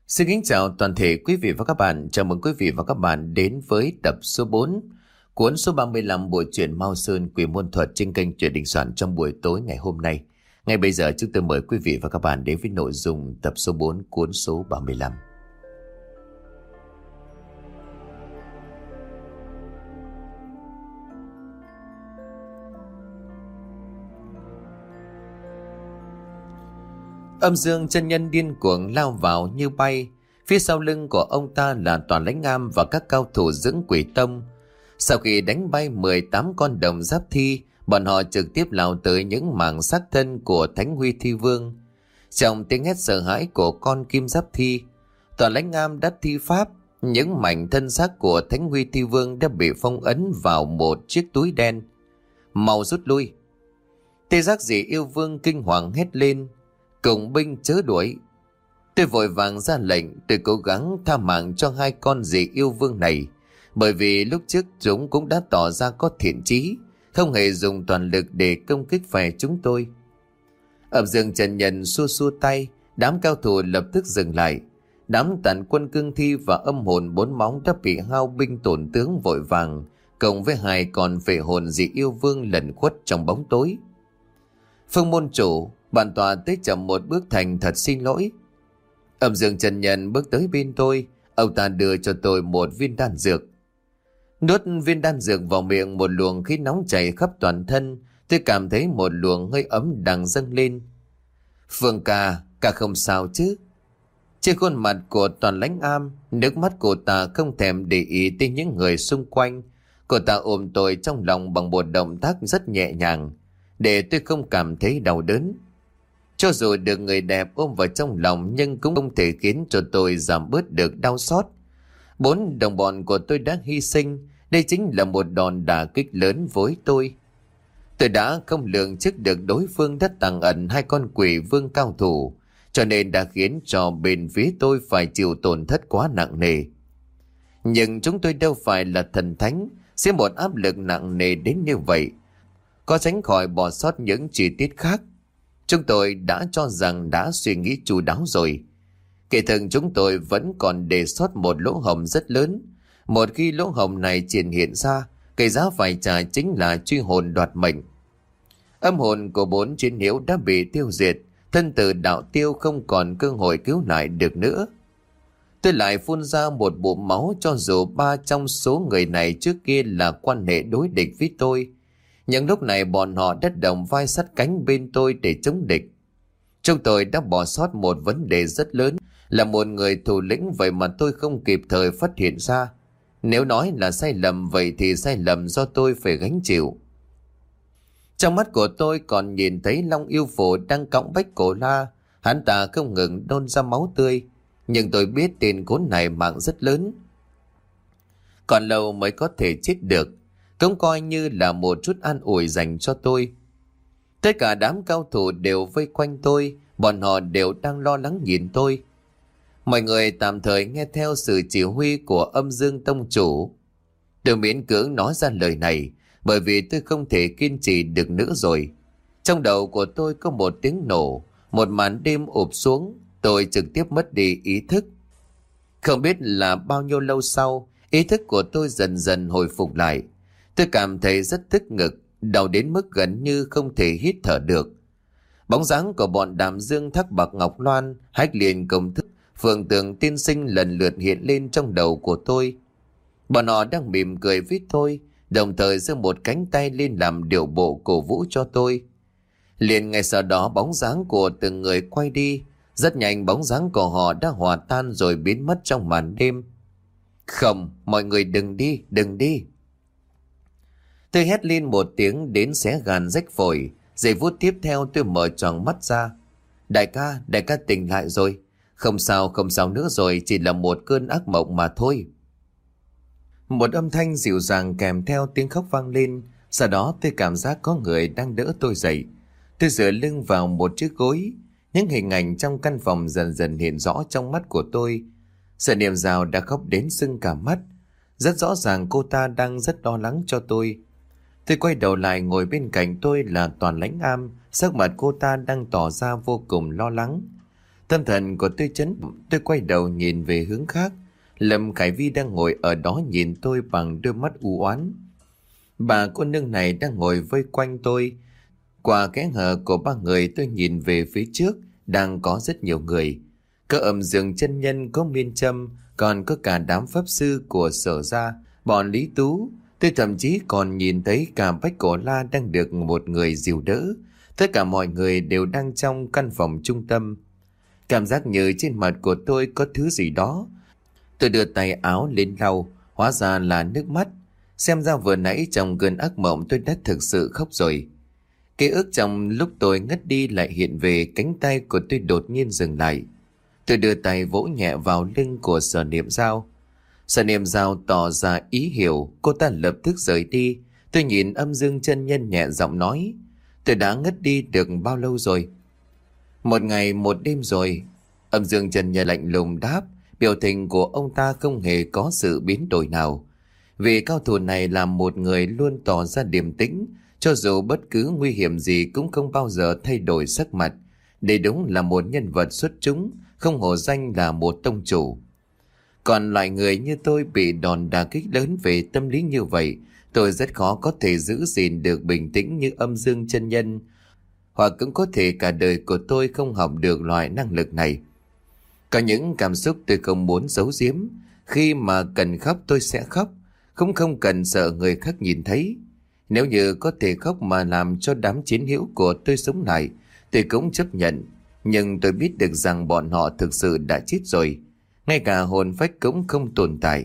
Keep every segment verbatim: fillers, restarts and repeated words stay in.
Xin kính chào toàn thể quý vị và các bạn. Chào mừng quý vị và các bạn đến với tập số bốn, cuốn số ba mươi lăm bộ truyện Mao Sơn Quỷ Môn Thuật trên kênh Truyện Đình Soạn trong buổi tối ngày hôm nay. Ngay bây giờ chúng tôi mời quý vị và các bạn đến với nội dung tập số bốn, cuốn số ba mươi lăm. Âm Dương chân nhân điên cuồng lao vào như bay. Phía sau lưng của ông ta là Toàn Lãnh Am và các cao thủ dưỡng Quỷ Tông. Sau khi đánh bay mười tám con đồng giáp thi, bọn họ trực tiếp lao tới những mảng xác thân của Thánh Huy Thi Vương. Trong tiếng hét sợ hãi của con kim giáp thi, Toàn Lãnh Am đã thi pháp. Những mảnh thân xác của Thánh Huy Thi Vương đã bị phong ấn vào một chiếc túi đen. Mau rút lui! Tê Giác Dị Yêu Vương kinh hoàng hét lên: Cùng binh chớ đuổi! Tôi vội vàng ra lệnh. Tôi cố gắng tha mạng cho hai con dị yêu vương này, bởi vì lúc trước chúng cũng đã tỏ ra có thiện chí, không hề dùng toàn lực để công kích phe chúng tôi. Âm Dương chân nhân xua xua tay, đám cao thủ lập tức dừng lại. Đám tàn quân cương thi và âm hồn bốn móng đã bị hao binh tổn tướng vội vàng, cộng với hai con phệ hồn dị yêu vương lẩn khuất trong bóng tối. Phương môn chủ, bản tọa tới chậm một bước, thành thật xin lỗi. Âm Dương chân nhân bước tới bên tôi. Ông ta đưa cho tôi một viên đan dược. Nuốt viên đan dược vào miệng, một luồng khí nóng chảy khắp toàn thân. Tôi cảm thấy một luồng hơi ấm đang dâng lên. Phương ca, ca không sao chứ? Trên khuôn mặt của Toàn Lãnh Am, nước mắt cô ta không thèm để ý tới những người xung quanh. Cô ta ôm tôi trong lòng bằng một động tác rất nhẹ nhàng, để tôi không cảm thấy đau đớn. Cho dù được người đẹp ôm vào trong lòng, nhưng cũng không thể khiến cho tôi giảm bớt được đau xót. Bốn đồng bọn của tôi đã hy sinh. Đây chính là một đòn đả kích lớn với tôi. Tôi đã không lường trước được đối phương đã tàng ẩn hai con quỷ vương cao thủ, cho nên đã khiến cho bên phía tôi phải chịu tổn thất quá nặng nề. Nhưng chúng tôi đâu phải là thần thánh, sẽ một áp lực nặng nề đến như vậy, có tránh khỏi bỏ sót những chi tiết khác. Chúng tôi đã cho rằng đã suy nghĩ chu đáo rồi. Kể thực chúng tôi vẫn còn để sót một lỗ hổng rất lớn. Một khi lỗ hổng này triển hiện ra, cái giá phải trả chính là truy hồn đoạt mệnh. Âm hồn của bốn chiến hữu đã bị tiêu diệt, thân tử đạo tiêu không còn cơ hội cứu lại được nữa. Tôi lại phun ra một bụng máu, cho dù ba trong số người này trước kia là quan hệ đối địch với tôi. Nhưng lúc này bọn họ đã đồng vai sắt cánh bên tôi để chống địch. Chúng tôi đã bỏ sót một vấn đề rất lớn, là một người thủ lĩnh, vậy mà tôi không kịp thời phát hiện ra. Nếu nói là sai lầm, vậy thì sai lầm do tôi phải gánh chịu. Trong mắt của tôi còn nhìn thấy Long Yêu Phổ đang cõng Bách Cổ La. Hắn ta không ngừng nôn ra máu tươi, nhưng tôi biết tên khốn này mạng rất lớn, còn lâu mới có thể chết được. Cũng coi như là một chút an ủi dành cho tôi. Tất cả đám cao thủ đều vây quanh tôi, bọn họ đều đang lo lắng nhìn tôi. Mọi người tạm thời nghe theo sự chỉ huy của Âm Dương tông chủ. Tôi miễn cưỡng nói ra lời này, bởi vì tôi không thể kiên trì được nữa rồi. Trong đầu của tôi có một tiếng nổ, một màn đêm ụp xuống, tôi trực tiếp mất đi ý thức. Không biết là bao nhiêu lâu sau, ý thức của tôi dần dần hồi phục lại. Tôi cảm thấy rất tức ngực, đau đến mức gần như không thể hít thở được. Bóng dáng của bọn Đàm Dương, Thác Bạc, Ngọc Loan, Hách Liên, Công Thức, Phượng Tường, Tiên Sinh lần lượt hiện lên trong đầu của tôi. Bọn họ đang mỉm cười với tôi, đồng thời giơ một cánh tay lên làm điệu bộ cổ vũ cho tôi. Liền ngay sau đó bóng dáng của từng người quay đi. Rất nhanh bóng dáng của họ đã hòa tan rồi biến mất trong màn đêm. Không, mọi người đừng đi, đừng đi. Tôi hét lên một tiếng đến xé gan rách phổi. Giây phút tiếp theo tôi mở tròn mắt ra. Đại ca, đại ca tỉnh lại rồi. Không sao, không sao nữa rồi, chỉ là một cơn ác mộng mà thôi. Một âm thanh dịu dàng kèm theo tiếng khóc vang lên. Sau đó tôi cảm giác có người đang đỡ tôi dậy. Tôi dựa lưng vào một chiếc gối. Những hình ảnh trong căn phòng dần dần hiện rõ trong mắt của tôi. Sợ Niệm Dao đã khóc đến sưng cả mắt. Rất rõ ràng cô ta đang rất lo lắng cho tôi. Tôi quay đầu lại, ngồi bên cạnh tôi là Toàn Lãnh Am. Sắc mặt cô ta đang tỏ ra vô cùng lo lắng. Tâm thần của tôi chấn, tôi quay đầu nhìn về hướng khác. Lâm Khải Vi đang ngồi ở đó nhìn tôi bằng đôi mắt u oán. Bà cô nương này đang ngồi vây quanh tôi. Qua kẽ hở của ba người tôi nhìn về phía trước, đang có rất nhiều người. Có Âm Dương chân nhân, có Miên Trâm, còn có cả đám pháp sư của Sở Gia, bọn Lý Tú. Tôi thậm chí còn nhìn thấy cả Bách Cổ La đang được một người dìu đỡ. Tất cả mọi người đều đang trong căn phòng trung tâm. Cảm giác như trên mặt của tôi có thứ gì đó. Tôi đưa tay áo lên lau, hóa ra là nước mắt. Xem ra vừa nãy trong cơn ác mộng tôi đã thực sự khóc rồi. Ký ức trong lúc tôi ngất đi lại hiện về, cánh tay của tôi đột nhiên dừng lại. Tôi đưa tay vỗ nhẹ vào lưng của Sở Niệm Giao. Sở Niệm Giao tỏ ra ý hiểu, cô ta lập tức rời đi. Tôi nhìn Âm Dương chân nhân nhẹ giọng nói, tôi đã ngất đi được bao lâu rồi? Một ngày một đêm rồi. Âm Dương chân nhân lạnh lùng đáp, biểu tình của ông ta không hề có sự biến đổi nào. Vì cao thủ này là một người luôn tỏ ra điềm tĩnh, cho dù bất cứ nguy hiểm gì cũng không bao giờ thay đổi sắc mặt. Đây đúng là một nhân vật xuất chúng, không hổ danh là một tông chủ. Còn loại người như tôi bị đòn đả kích lớn về tâm lý như vậy, tôi rất khó có thể giữ gìn được bình tĩnh như Âm Dương chân nhân, hoặc cũng có thể cả đời của tôi không học được loại năng lực này. Có những cảm xúc tôi không muốn giấu giếm, khi mà cần khóc tôi sẽ khóc, cũng không cần sợ người khác nhìn thấy. Nếu như có thể khóc mà làm cho đám chiến hữu của tôi sống lại, tôi cũng chấp nhận. Nhưng tôi biết được rằng bọn họ thực sự đã chết rồi, ngay cả hồn phách cũng không tồn tại.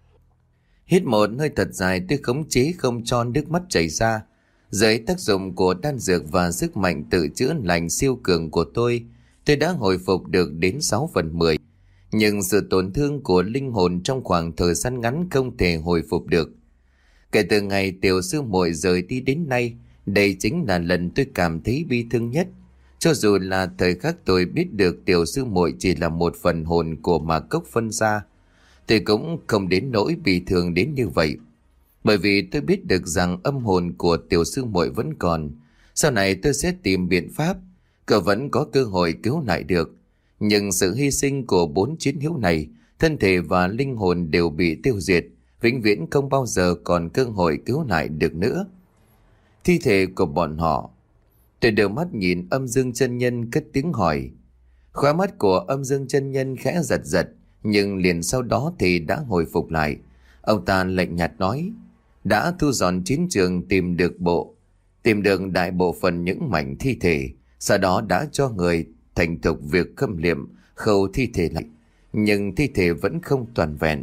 Hít một hơi thật dài, tôi khống chế không cho nước mắt chảy ra. Dưới tác dụng của đan dược và sức mạnh tự chữa lành siêu cường của tôi, tôi đã hồi phục được đến sáu phần mười. Nhưng sự tổn thương của linh hồn trong khoảng thời gian ngắn không thể hồi phục được. Kể từ ngày tiểu sư muội rời đi đến nay, đây chính là lần tôi cảm thấy bi thương nhất. Cho dù là thời khắc tôi biết được tiểu sư muội chỉ là một phần hồn của Ma Cốc phân ra, tôi cũng không đến nỗi bị thương đến như vậy. Bởi vì tôi biết được rằng âm hồn của tiểu sư muội vẫn còn. Sau này tôi sẽ tìm biện pháp, cậu vẫn có cơ hội cứu lại được. Nhưng sự hy sinh của bốn chiến hữu này, thân thể và linh hồn đều bị tiêu diệt, vĩnh viễn không bao giờ còn cơ hội cứu lại được nữa. Thi thể của bọn họ. Tôi đưa mắt nhìn Âm Dương chân nhân cất tiếng hỏi. Khóe mắt của Âm Dương chân nhân khẽ giật giật, nhưng liền sau đó thì đã hồi phục lại. Ông ta lạnh nhạt nói, đã thu dọn chiến trường, tìm được bộ, tìm được đại bộ phận những mảnh thi thể, sau đó đã cho người thành thục việc khâm liệm, khâu thi thể lại, nhưng thi thể vẫn không toàn vẹn.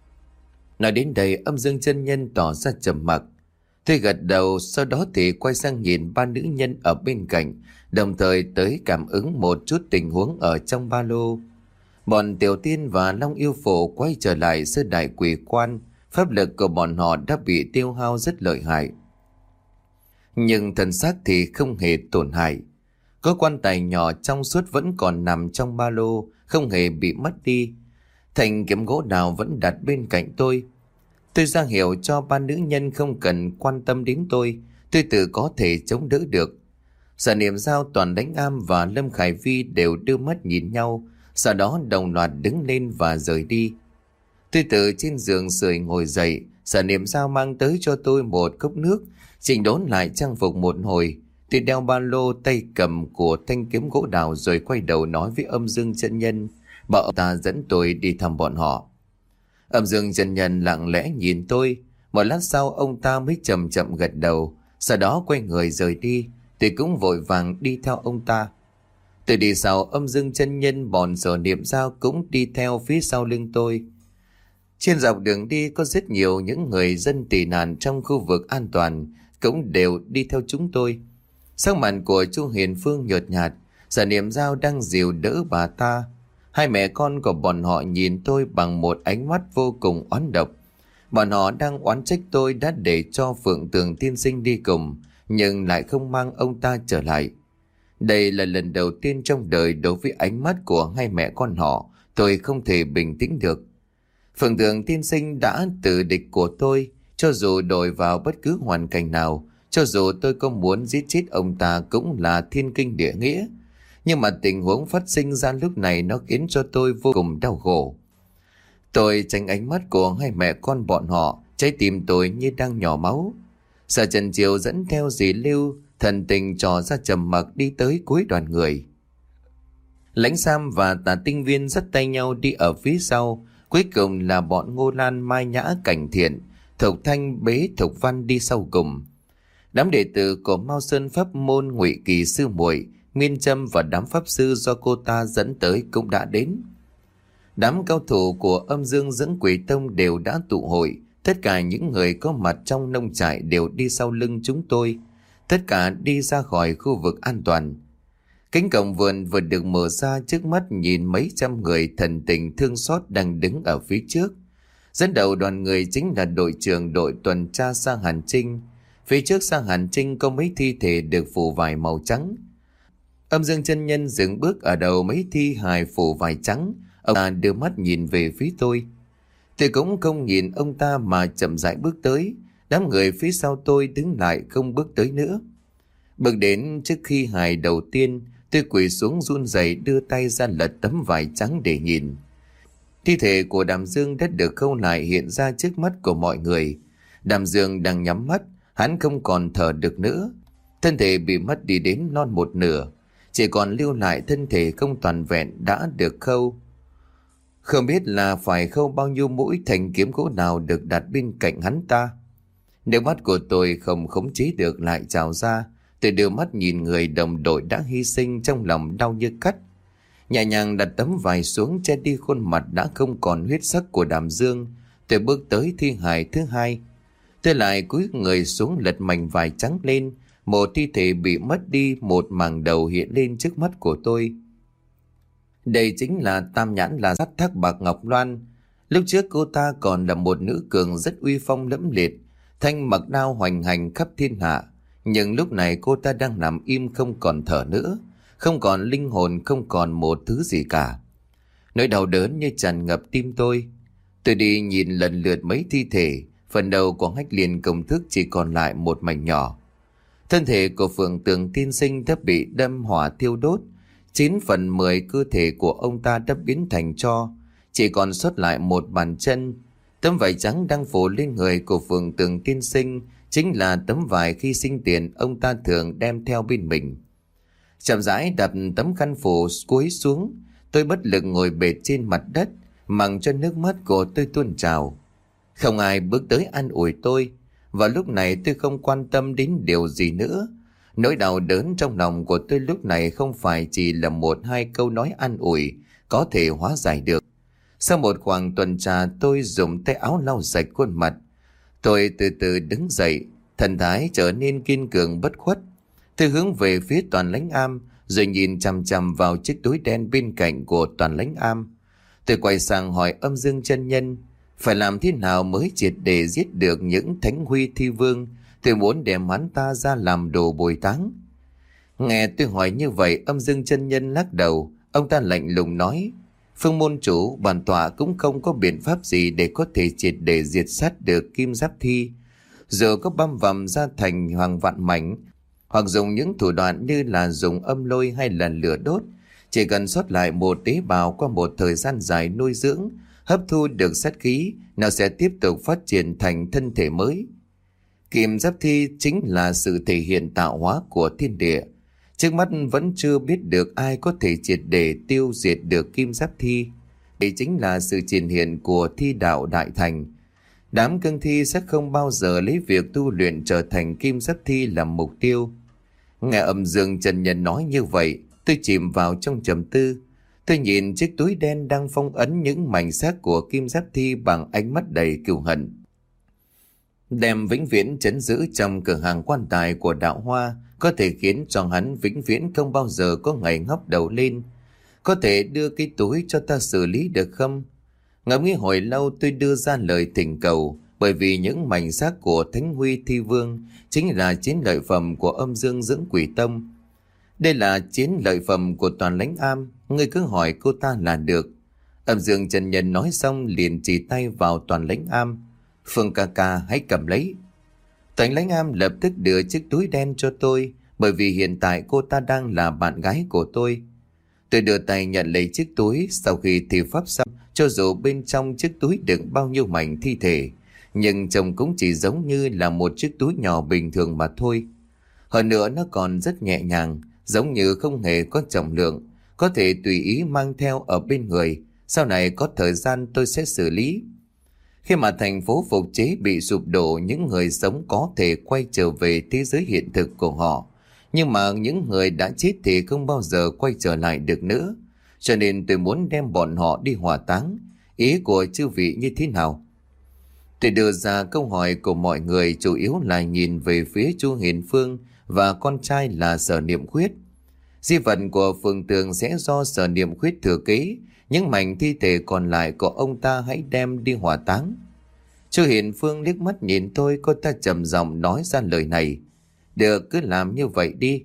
Nói đến đây, Âm Dương chân nhân tỏ ra trầm mặc. Tôi gật đầu, sau đó thì quay sang nhìn ba nữ nhân ở bên cạnh, đồng thời tới cảm ứng một chút tình huống ở trong ba lô. Bọn Tiểu Tiên và Long Yêu Phổ quay trở lại sơ đại quỷ quan, pháp lực của bọn họ đã bị tiêu hao rất lợi hại. Nhưng thân xác thì không hề tổn hại. Có quan tài nhỏ trong suốt vẫn còn nằm trong ba lô, không hề bị mất đi. Thanh kiếm gỗ đào vẫn đặt bên cạnh tôi. Tôi ra hiệu cho ba nữ nhân không cần quan tâm đến tôi, tôi tự có thể chống đỡ được. Sở Niệm Giao, Toàn Đánh Am và Lâm Khải Vi đều đưa mắt nhìn nhau, sau đó đồng loạt đứng lên và rời đi. Tôi từ trên giường sưởi ngồi dậy, Sở Niệm Giao mang tới cho tôi một cốc nước, chỉnh đốn lại trang phục một hồi. Tôi đeo ba lô, tay cầm của thanh kiếm gỗ đào rồi quay đầu nói với Âm Dương chân nhân, bảo ông ta dẫn tôi đi thăm bọn họ. Âm Dương chân nhân lặng lẽ nhìn tôi, một lát sau ông ta mới chậm chậm gật đầu, sau đó quay người rời đi. Tôi cũng vội vàng đi theo ông ta. Tôi đi sau Âm Dương chân nhân, bọn Sở Niệm Giao cũng đi theo phía sau lưng tôi. Trên dọc đường đi có rất nhiều những người dân tị nạn trong khu vực an toàn cũng đều đi theo chúng tôi. Sắc mặt của Chu Hiền Phương nhợt nhạt, Sở Niệm Giao đang dìu đỡ bà ta. Hai mẹ con của bọn họ nhìn tôi bằng một ánh mắt vô cùng oán độc. Bọn họ đang oán trách tôi đã để cho Phượng Tường tiên sinh đi cùng, nhưng lại không mang ông ta trở lại. Đây là lần đầu tiên trong đời đối với ánh mắt của hai mẹ con họ, tôi không thể bình tĩnh được. Phượng Tường tiên sinh đã từ địch của tôi, cho dù đổi vào bất cứ hoàn cảnh nào, cho dù tôi có muốn giết chết ông ta cũng là thiên kinh địa nghĩa. Nhưng mà tình huống phát sinh ra lúc này nó khiến cho tôi vô cùng đau khổ. Tôi tránh ánh mắt của hai mẹ con bọn họ, trái tim tôi như đang nhỏ máu. Sở Trần Chiêu dẫn theo dì Lưu, thần tình trò ra trầm mặc đi tới cuối đoàn người. Lãnh Sam và Tả Tinh Viên dắt tay nhau đi ở phía sau, cuối cùng là bọn Ngô Lan, Mai Nhã, Cảnh Thiện, Thục Thanh, Bế, Thục Văn đi sau cùng. Đám đệ tử của Mao Sơn Pháp Môn, Ngụy Kỳ sư muội, Miên Trâm và đám pháp sư do cô ta dẫn tới cũng đã đến. Đám cao thủ của Âm Dương Dưỡng Quỷ Tông đều đã tụ hội. Tất cả những người có mặt trong nông trại đều đi sau lưng chúng tôi. Tất cả đi ra khỏi khu vực an toàn. Cánh cổng vườn vừa được mở ra, trước mắt nhìn mấy trăm người thần tình thương xót đang đứng ở phía trước. Dẫn đầu đoàn người chính là đội trưởng đội tuần tra Sa Hàn Trinh. Phía trước Sa Hàn Trinh có mấy thi thể được phủ vải màu trắng. Âm Dương chân nhân dừng bước ở đầu mấy thi hài phủ vải trắng. Ông ta đưa mắt nhìn về phía tôi. Tôi cũng không nhìn ông ta mà chậm rãi bước tới. Đám người phía sau tôi đứng lại không bước tới nữa. Bước đến trước khi hài đầu tiên, tôi quỳ xuống run rẩy đưa tay ra lật tấm vải trắng để nhìn. Thi thể của Đàm Dương đã được khâu lại hiện ra trước mắt của mọi người. Đàm Dương đang nhắm mắt, hắn không còn thở được nữa. Thân thể bị mất đi đến non một nửa, chỉ còn lưu lại thân thể không toàn vẹn đã được khâu. Không biết là phải khâu bao nhiêu mũi thanh kiếm gỗ nào được đặt bên cạnh hắn ta. Nước mắt của tôi không khống chế được lại trào ra. Tôi đưa mắt nhìn người đồng đội đã hy sinh, trong lòng đau như cắt. Nhẹ nhàng đặt tấm vải xuống che đi khuôn mặt đã không còn huyết sắc của Đàm Dương. Tôi bước tới thi hài thứ hai. Tôi lại cúi người xuống lật mảnh vải trắng lên. Một thi thể bị mất đi, một mảng đầu hiện lên trước mắt của tôi. Đây chính là Tam Nhãn là Sát Thác Bạc Ngọc Loan. Lúc trước cô ta còn là một nữ cường rất uy phong lẫm liệt, thanh mặc đao hoành hành khắp thiên hạ. Nhưng lúc này cô ta đang nằm im không còn thở nữa, không còn linh hồn, không còn một thứ gì cả. Nỗi đau đớn như tràn ngập tim tôi. Tôi đi nhìn lần lượt mấy thi thể, phần đầu của Hách Liên công thức chỉ còn lại một mảnh nhỏ. Thân thể của Phượng Tường Tiên Sinh đã bị đâm hỏa thiêu đốt. Chín phần mười cơ thể của ông ta đã biến thành tro, chỉ còn sót lại một bàn chân. Tấm vải trắng đang phủ lên người của Phượng Tường Tiên Sinh chính là tấm vải khi sinh tiền ông ta thường đem theo bên mình. Chậm rãi đặt tấm khăn phủ cúi xuống, tôi bất lực ngồi bệt trên mặt đất, mặc cho nước mắt của tôi tuôn trào. Không ai bước tới an ủi tôi, và lúc này tôi không quan tâm đến điều gì nữa. Nỗi đau đớn trong lòng của tôi lúc này không phải chỉ là một hai câu nói an ủi có thể hóa giải được. Sau một khoảng tuần trà, tôi dùng tay áo lau sạch khuôn mặt. Tôi từ từ đứng dậy, thần thái trở nên kiên cường bất khuất. Tôi hướng về phía Toàn Lãnh Am, rồi nhìn chằm chằm vào chiếc túi đen bên cạnh của Toàn Lãnh Am. Tôi quay sang hỏi Âm Dương chân nhân, phải làm thế nào mới triệt để giết được những thánh huy thi vương? Tôi muốn đem hắn ta ra làm đồ bồi táng. Nghe tôi hỏi như vậy, Âm Dương chân nhân lắc đầu. Ông ta lạnh lùng nói, Phương môn chủ, bản tọa cũng không có biện pháp gì để có thể triệt để diệt sát được Kim Giáp Thi. Dù có băm vằm ra thành hoàng vạn mảnh, hoặc dùng những thủ đoạn như là dùng âm lôi hay là lửa đốt, chỉ cần sót lại một tế bào qua một thời gian dài nuôi dưỡng, hấp thu được sát khí, nó sẽ tiếp tục phát triển thành thân thể mới. Kim Giáp Thi chính là sự thể hiện tạo hóa của thiên địa. Trước mắt vẫn chưa biết được ai có thể triệt để tiêu diệt được Kim Giáp Thi. Đây chính là sự triển hiện của thi đạo đại thành. Đám cương thi sẽ không bao giờ lấy việc tu luyện trở thành Kim Giáp Thi làm mục tiêu. Nghe Âm Dương chân nhân nói như vậy, tôi chìm vào trong trầm tư. Tôi nhìn chiếc túi đen đang phong ấn những mảnh xác của Kim Giáp Thi bằng ánh mắt đầy cừu hận. Đem vĩnh viễn trấn giữ trong cửa hàng quan tài của Đạo Hoa có thể khiến cho hắn vĩnh viễn không bao giờ có ngày ngóc đầu lên. Có thể đưa cái túi cho ta xử lý được không? Ngẫm nghĩ hồi lâu, tôi đưa ra lời thỉnh cầu, bởi vì những mảnh xác của Thánh Huy Thi Vương chính là chiến lợi phẩm của Âm Dương Dưỡng Quỷ Tông. Đây là chiến lợi phẩm của Toàn Lãnh Am, ngươi cứ hỏi cô ta là được. Âm Dương chân nhân nói xong liền chỉ tay vào Toàn Lãnh Am. Phương ca ca hãy cầm lấy. Toàn Lãnh Am lập tức đưa chiếc túi đen cho tôi, bởi vì hiện tại cô ta đang là bạn gái của tôi. Tôi đưa tay nhận lấy chiếc túi. Sau khi thi pháp xong, cho dù bên trong chiếc túi đựng bao nhiêu mảnh thi thể, nhưng trông cũng chỉ giống như là một chiếc túi nhỏ bình thường mà thôi. Hơn nữa nó còn rất nhẹ nhàng, giống như không hề có trọng lượng, có thể tùy ý mang theo ở bên người. Sau này có thời gian tôi sẽ xử lý. Khi mà thành phố phục chế bị sụp đổ, những người sống có thể quay trở về thế giới hiện thực của họ. Nhưng mà những người đã chết thì không bao giờ quay trở lại được nữa. Cho nên tôi muốn đem bọn họ đi hỏa táng. Ý của chư vị như thế nào? Tôi đưa ra câu hỏi của mọi người chủ yếu là nhìn về phía chu Hiền Phương và con trai là Sở Niệm Khuyết. Di vật của Phương Tường sẽ do Sở Niệm Khuyết thừa kế. Những mảnh thi thể còn lại của ông ta hãy đem đi hỏa táng. Chu Hiền Phương liếc mắt nhìn tôi, cô ta trầm giọng nói ra lời này. Được, cứ làm như vậy đi.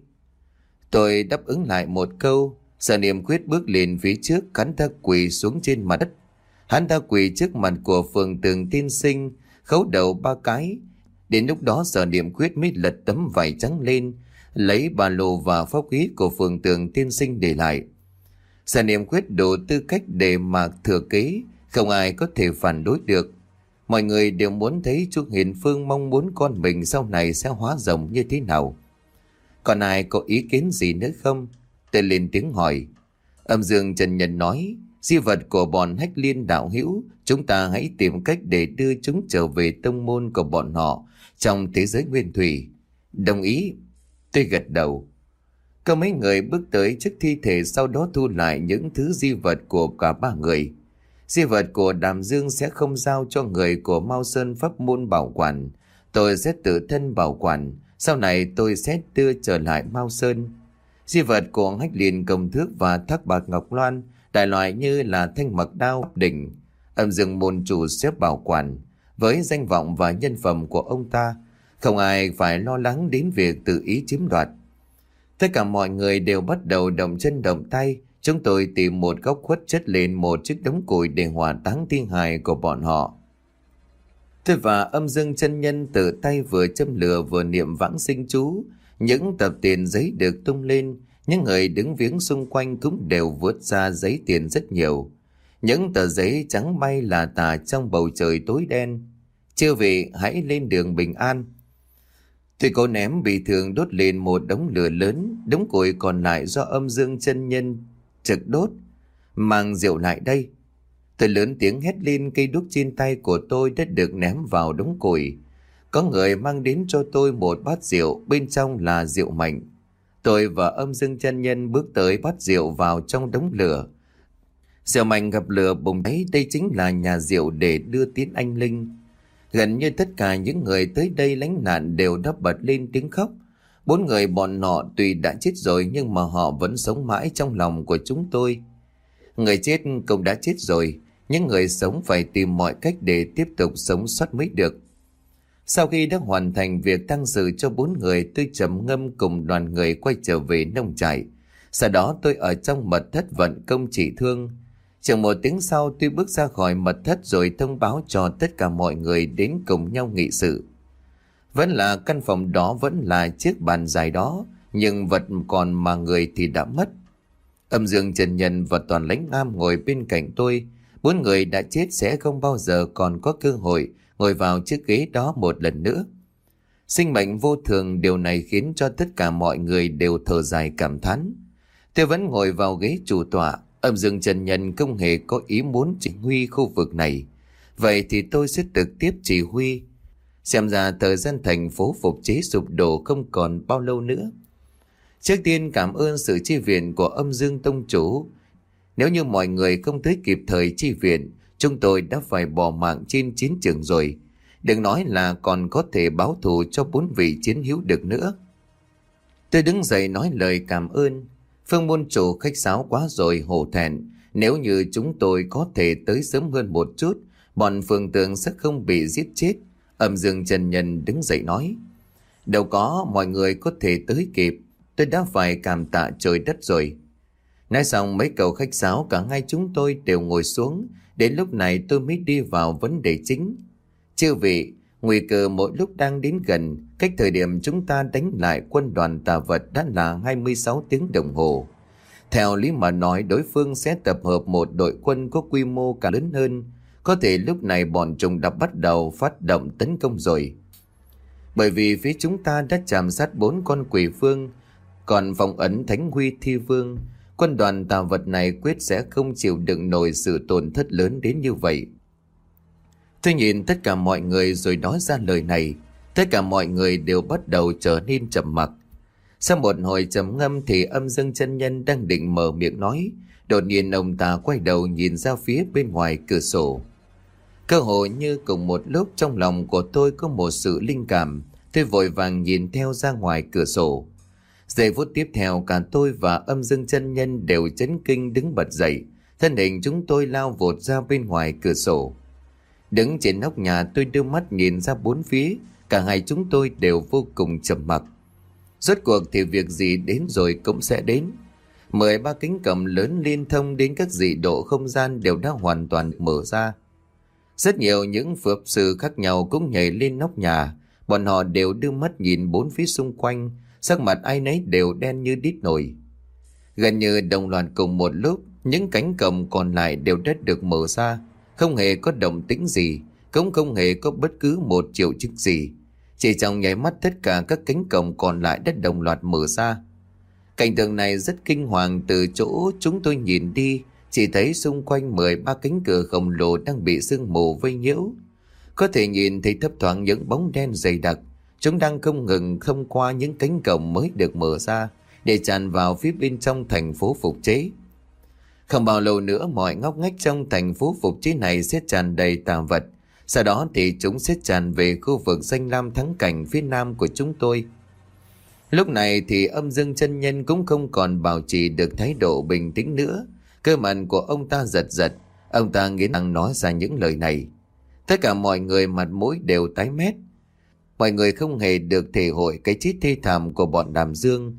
Tôi đáp ứng lại một câu. Sở Niệm Khuyết bước lên phía trước, hắn ta quỳ xuống trên mặt đất. Hắn ta quỳ trước mặt của Phương Tường tiên sinh, khấu đầu ba cái. Đến lúc đó Sở Niệm Khuyết mới lật tấm vải trắng lên, lấy ba lô và pháp khí của Phương Tường tiên sinh để lại. Sở Niệm Khuyết đủ tư cách để mà thừa kế, không ai có thể phản đối được. Mọi người đều muốn thấy chu Hiền Phương mong muốn con mình sau này sẽ hóa rồng như thế nào. Còn ai có ý kiến gì nữa không? Tôi lên tiếng hỏi. Âm Dương Trần Nhân nói, di vật của bọn Hách Liên đạo hữu, chúng ta hãy tìm cách để đưa chúng trở về tông môn của bọn họ trong thế giới nguyên thủy. Đồng ý. Tôi gật đầu. Có mấy người bước tới trước thi thể, sau đó thu lại những thứ di vật của cả ba người. Di vật của Đàm Dương sẽ không giao cho người của Mao Sơn pháp môn bảo quản. Tôi sẽ tự thân bảo quản. Sau này tôi sẽ đưa trở lại Mao Sơn. Di vật của Hách Liên Công Thước và Thác Bạt Ngọc Loan, đại loại như là thanh mặc đao đỉnh, Âm Dương môn chủ sẽ bảo quản. Với danh vọng và nhân phẩm của ông ta, không ai phải lo lắng đến việc tự ý chiếm đoạt. Tất cả mọi người đều bắt đầu động chân động tay. Chúng tôi tìm một góc khuất chất lên một chiếc đống củi để hỏa táng thi hài của bọn họ. Tôi và Âm Dương chân nhân tự tay vừa châm lửa vừa niệm vãng sinh chú. Những tập tiền giấy được tung lên, những người đứng viếng xung quanh cũng đều vớt ra giấy tiền rất nhiều. Những tờ giấy trắng bay là tả trong bầu trời tối đen. Chư vị hãy lên đường bình an. Tôi cố ném bị thương đốt lên một đống lửa lớn, đống củi còn lại do Âm Dương chân nhân trực đốt. Mang rượu lại đây. Tôi lớn tiếng hét lên, cây đuốc trên tay của tôi đã được ném vào đống củi. Có người mang đến cho tôi một bát rượu, bên trong là rượu mạnh. Tôi và Âm Dương chân nhân bước tới bắt rượu vào trong đống lửa. Rượu mạnh gặp lửa bùng cháy, đây chính là nhà rượu để đưa tiến anh linh. Gần như tất cả những người tới đây lánh nạn đều đã bật lên tiếng khóc. Bốn người bọn họ tuy đã chết rồi nhưng mà họ vẫn sống mãi trong lòng của chúng tôi. Người chết cũng đã chết rồi, những người sống phải tìm mọi cách để tiếp tục sống sót mới được. Sau khi đã hoàn thành việc tang sự cho bốn người, tôi trầm ngâm cùng đoàn người quay trở về nông trại. Sau đó tôi ở trong mật thất vận công trị thương. Chừng một tiếng sau tôi bước ra khỏi mật thất rồi thông báo cho tất cả mọi người đến cùng nhau nghị sự. Vẫn là căn phòng đó, vẫn là chiếc bàn dài đó, nhưng vật còn mà người thì đã mất. Âm Dương Trần Nhân và Toàn Lãnh Am ngồi bên cạnh tôi. Bốn người đã chết sẽ không bao giờ còn có cơ hội ngồi vào chiếc ghế đó một lần nữa. Sinh mệnh vô thường, điều này khiến cho tất cả mọi người đều thở dài cảm thán. Tôi vẫn ngồi vào ghế chủ tọa. Âm Dương Trần Nhân không hề có ý muốn chỉ huy khu vực này. Vậy thì tôi sẽ trực tiếp chỉ huy. Xem ra thời gian thành phố phục chế sụp đổ không còn bao lâu nữa. Trước tiên cảm ơn sự chi viện của Âm Dương Tông Chủ. Nếu như mọi người không tới kịp thời chi viện, chúng tôi đã phải bỏ mạng trên chiến trường rồi. Đừng nói là còn có thể báo thù cho bốn vị chiến hữu được nữa. Tôi đứng dậy nói lời cảm ơn. Phương môn chủ khách sáo quá rồi, hổ thẹn. Nếu như chúng tôi có thể tới sớm hơn một chút, bọn Phương Tường sẽ không bị giết chết. Âm Dương Trần Nhân đứng dậy nói. Đâu có, mọi người có thể tới kịp. Tôi đã phải cảm tạ trời đất rồi. Nói xong mấy câu khách sáo, cả hai chúng tôi đều ngồi xuống. Đến lúc này tôi mới đi vào vấn đề chính. Chư vị, nguy cơ mỗi lúc đang đến gần. Cách thời điểm chúng ta đánh lại quân đoàn tà vật đã là hai mươi sáu tiếng đồng hồ. Theo lý mà nói, đối phương sẽ tập hợp một đội quân có quy mô càng lớn hơn. Có thể lúc này bọn chúng đã bắt đầu phát động tấn công rồi. Bởi vì phía chúng ta đã chạm sát bốn con quỷ vương, còn phong ấn Thánh Huy Thi Vương. Quân đoàn tà vật này quyết sẽ không chịu đựng nổi sự tổn thất lớn đến như vậy. Tôi nhìn tất cả mọi người rồi nói ra lời này. Tất cả mọi người đều bắt đầu trở nên trầm mặc. Sau một hồi trầm ngâm thì Âm Dương chân nhân đang định mở miệng nói, đột nhiên ông ta quay đầu nhìn ra phía bên ngoài cửa sổ. Cơ hội như cùng một lúc trong lòng của tôi có một sự linh cảm. Tôi vội vàng nhìn theo ra ngoài cửa sổ. Giây phút tiếp theo cả tôi và Âm Dương chân nhân đều chấn kinh đứng bật dậy. Thân hình chúng tôi lao vụt ra bên ngoài cửa sổ. Đứng trên nóc nhà, tôi đưa mắt nhìn ra bốn phía. Cả hai chúng tôi đều vô cùng trầm mặc. Rốt cuộc thì việc gì đến rồi cũng sẽ đến. Mười ba cánh cổng lớn liên thông đến các dị độ không gian đều đã hoàn toàn mở ra. Rất nhiều những phượng sư khác nhau cũng nhảy lên nóc nhà. Bọn họ đều đưa mắt nhìn bốn phía xung quanh. Sắc mặt ai nấy đều đen như đít nồi. Gần như đồng loạt cùng một lúc, những cánh cổng còn lại đều đã được mở ra. Không hề có động tĩnh gì, cũng không hề có bất cứ một triệu chứng gì. Chỉ trong nháy mắt tất cả các cánh cổng còn lại đã đồng loạt mở ra. Cảnh tượng này rất kinh hoàng. Từ chỗ chúng tôi nhìn đi, chỉ thấy xung quanh mười ba cánh cửa khổng lồ đang bị sương mù vây nhiễu. Có thể nhìn thấy thấp thoáng những bóng đen dày đặc. Chúng đang không ngừng thông qua những cánh cổng mới được mở ra để tràn vào phía bên trong thành phố phục chế. Không bao lâu nữa mọi ngóc ngách trong thành phố phục chế này sẽ tràn đầy tà vật. Sau đó thì chúng sẽ tràn về khu vực danh lam thắng cảnh phía nam của chúng tôi. Lúc này thì Âm Dương chân nhân cũng không còn bảo trì được thái độ bình tĩnh nữa. Cơ mặt của ông ta giật giật. Ông ta nghiến răng nói ra những lời này. Tất cả mọi người mặt mũi đều tái mét. Mọi người không hề được thể hội cái chết thê thảm của bọn Đàm Dương.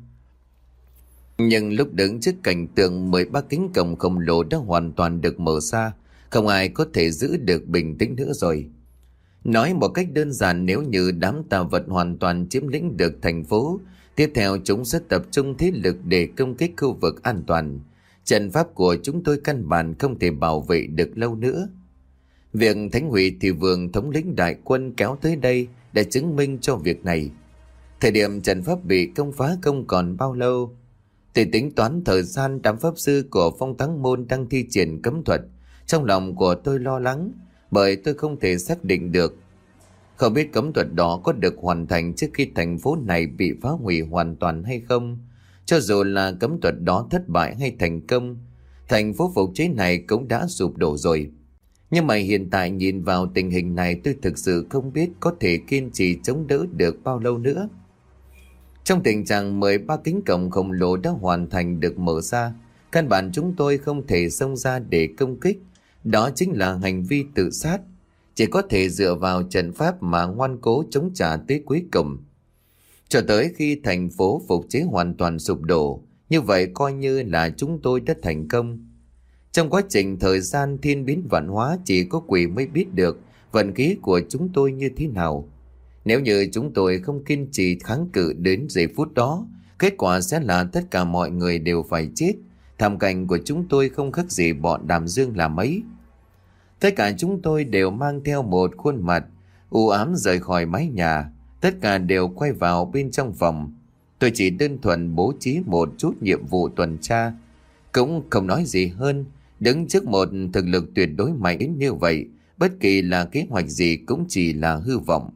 Nhưng lúc đứng trước cảnh tượng mười ba cánh cổng khổng lồ đã hoàn toàn được mở ra, không ai có thể giữ được bình tĩnh nữa rồi. Nói một cách đơn giản, nếu như đám tà vật hoàn toàn chiếm lĩnh được thành phố, tiếp theo chúng sẽ tập trung thế lực để công kích khu vực an toàn. Trận pháp của chúng tôi căn bản không thể bảo vệ được lâu nữa. Việc Thánh Huy Thì Vương thống lĩnh đại quân kéo tới đây đã chứng minh cho việc này. Thời điểm trận pháp bị công phá không còn bao lâu. Để tính toán thời gian đám pháp sư của Phong Thắng Môn đang thi triển cấm thuật, trong lòng của tôi lo lắng, bởi tôi không thể xác định được. Không biết cấm thuật đó có được hoàn thành trước khi thành phố này bị phá hủy hoàn toàn hay không. Cho dù là cấm thuật đó thất bại hay thành công, thành phố phục chế này cũng đã sụp đổ rồi. Nhưng mà hiện tại nhìn vào tình hình này, tôi thực sự không biết có thể kiên trì chống đỡ được bao lâu nữa. Trong tình trạng mười ba cánh cổng khổng lồ đã hoàn thành được mở ra, căn bản chúng tôi không thể xông ra để công kích. Đó chính là hành vi tự sát. Chỉ có thể dựa vào trận pháp mà ngoan cố chống trả tới cuối cùng. Cho tới khi thành phố phục chế hoàn toàn sụp đổ, như vậy coi như là chúng tôi đã thành công. Trong quá trình thời gian thiên biến vạn hóa, chỉ có quỷ mới biết được vận khí của chúng tôi như thế nào. Nếu như chúng tôi không kiên trì kháng cự đến giây phút đó, kết quả sẽ là tất cả mọi người đều phải chết. Thảm cảnh của chúng tôi không khác gì bọn Đàm Dương là mấy. Tất cả chúng tôi đều mang theo một khuôn mặt u ám rời khỏi mái nhà. Tất cả đều quay vào bên trong phòng. Tôi chỉ đơn thuần bố trí một chút nhiệm vụ tuần tra, cũng không nói gì hơn. Đứng trước một thực lực tuyệt đối mạnh đến như vậy, bất kỳ là kế hoạch gì cũng chỉ là hư vọng.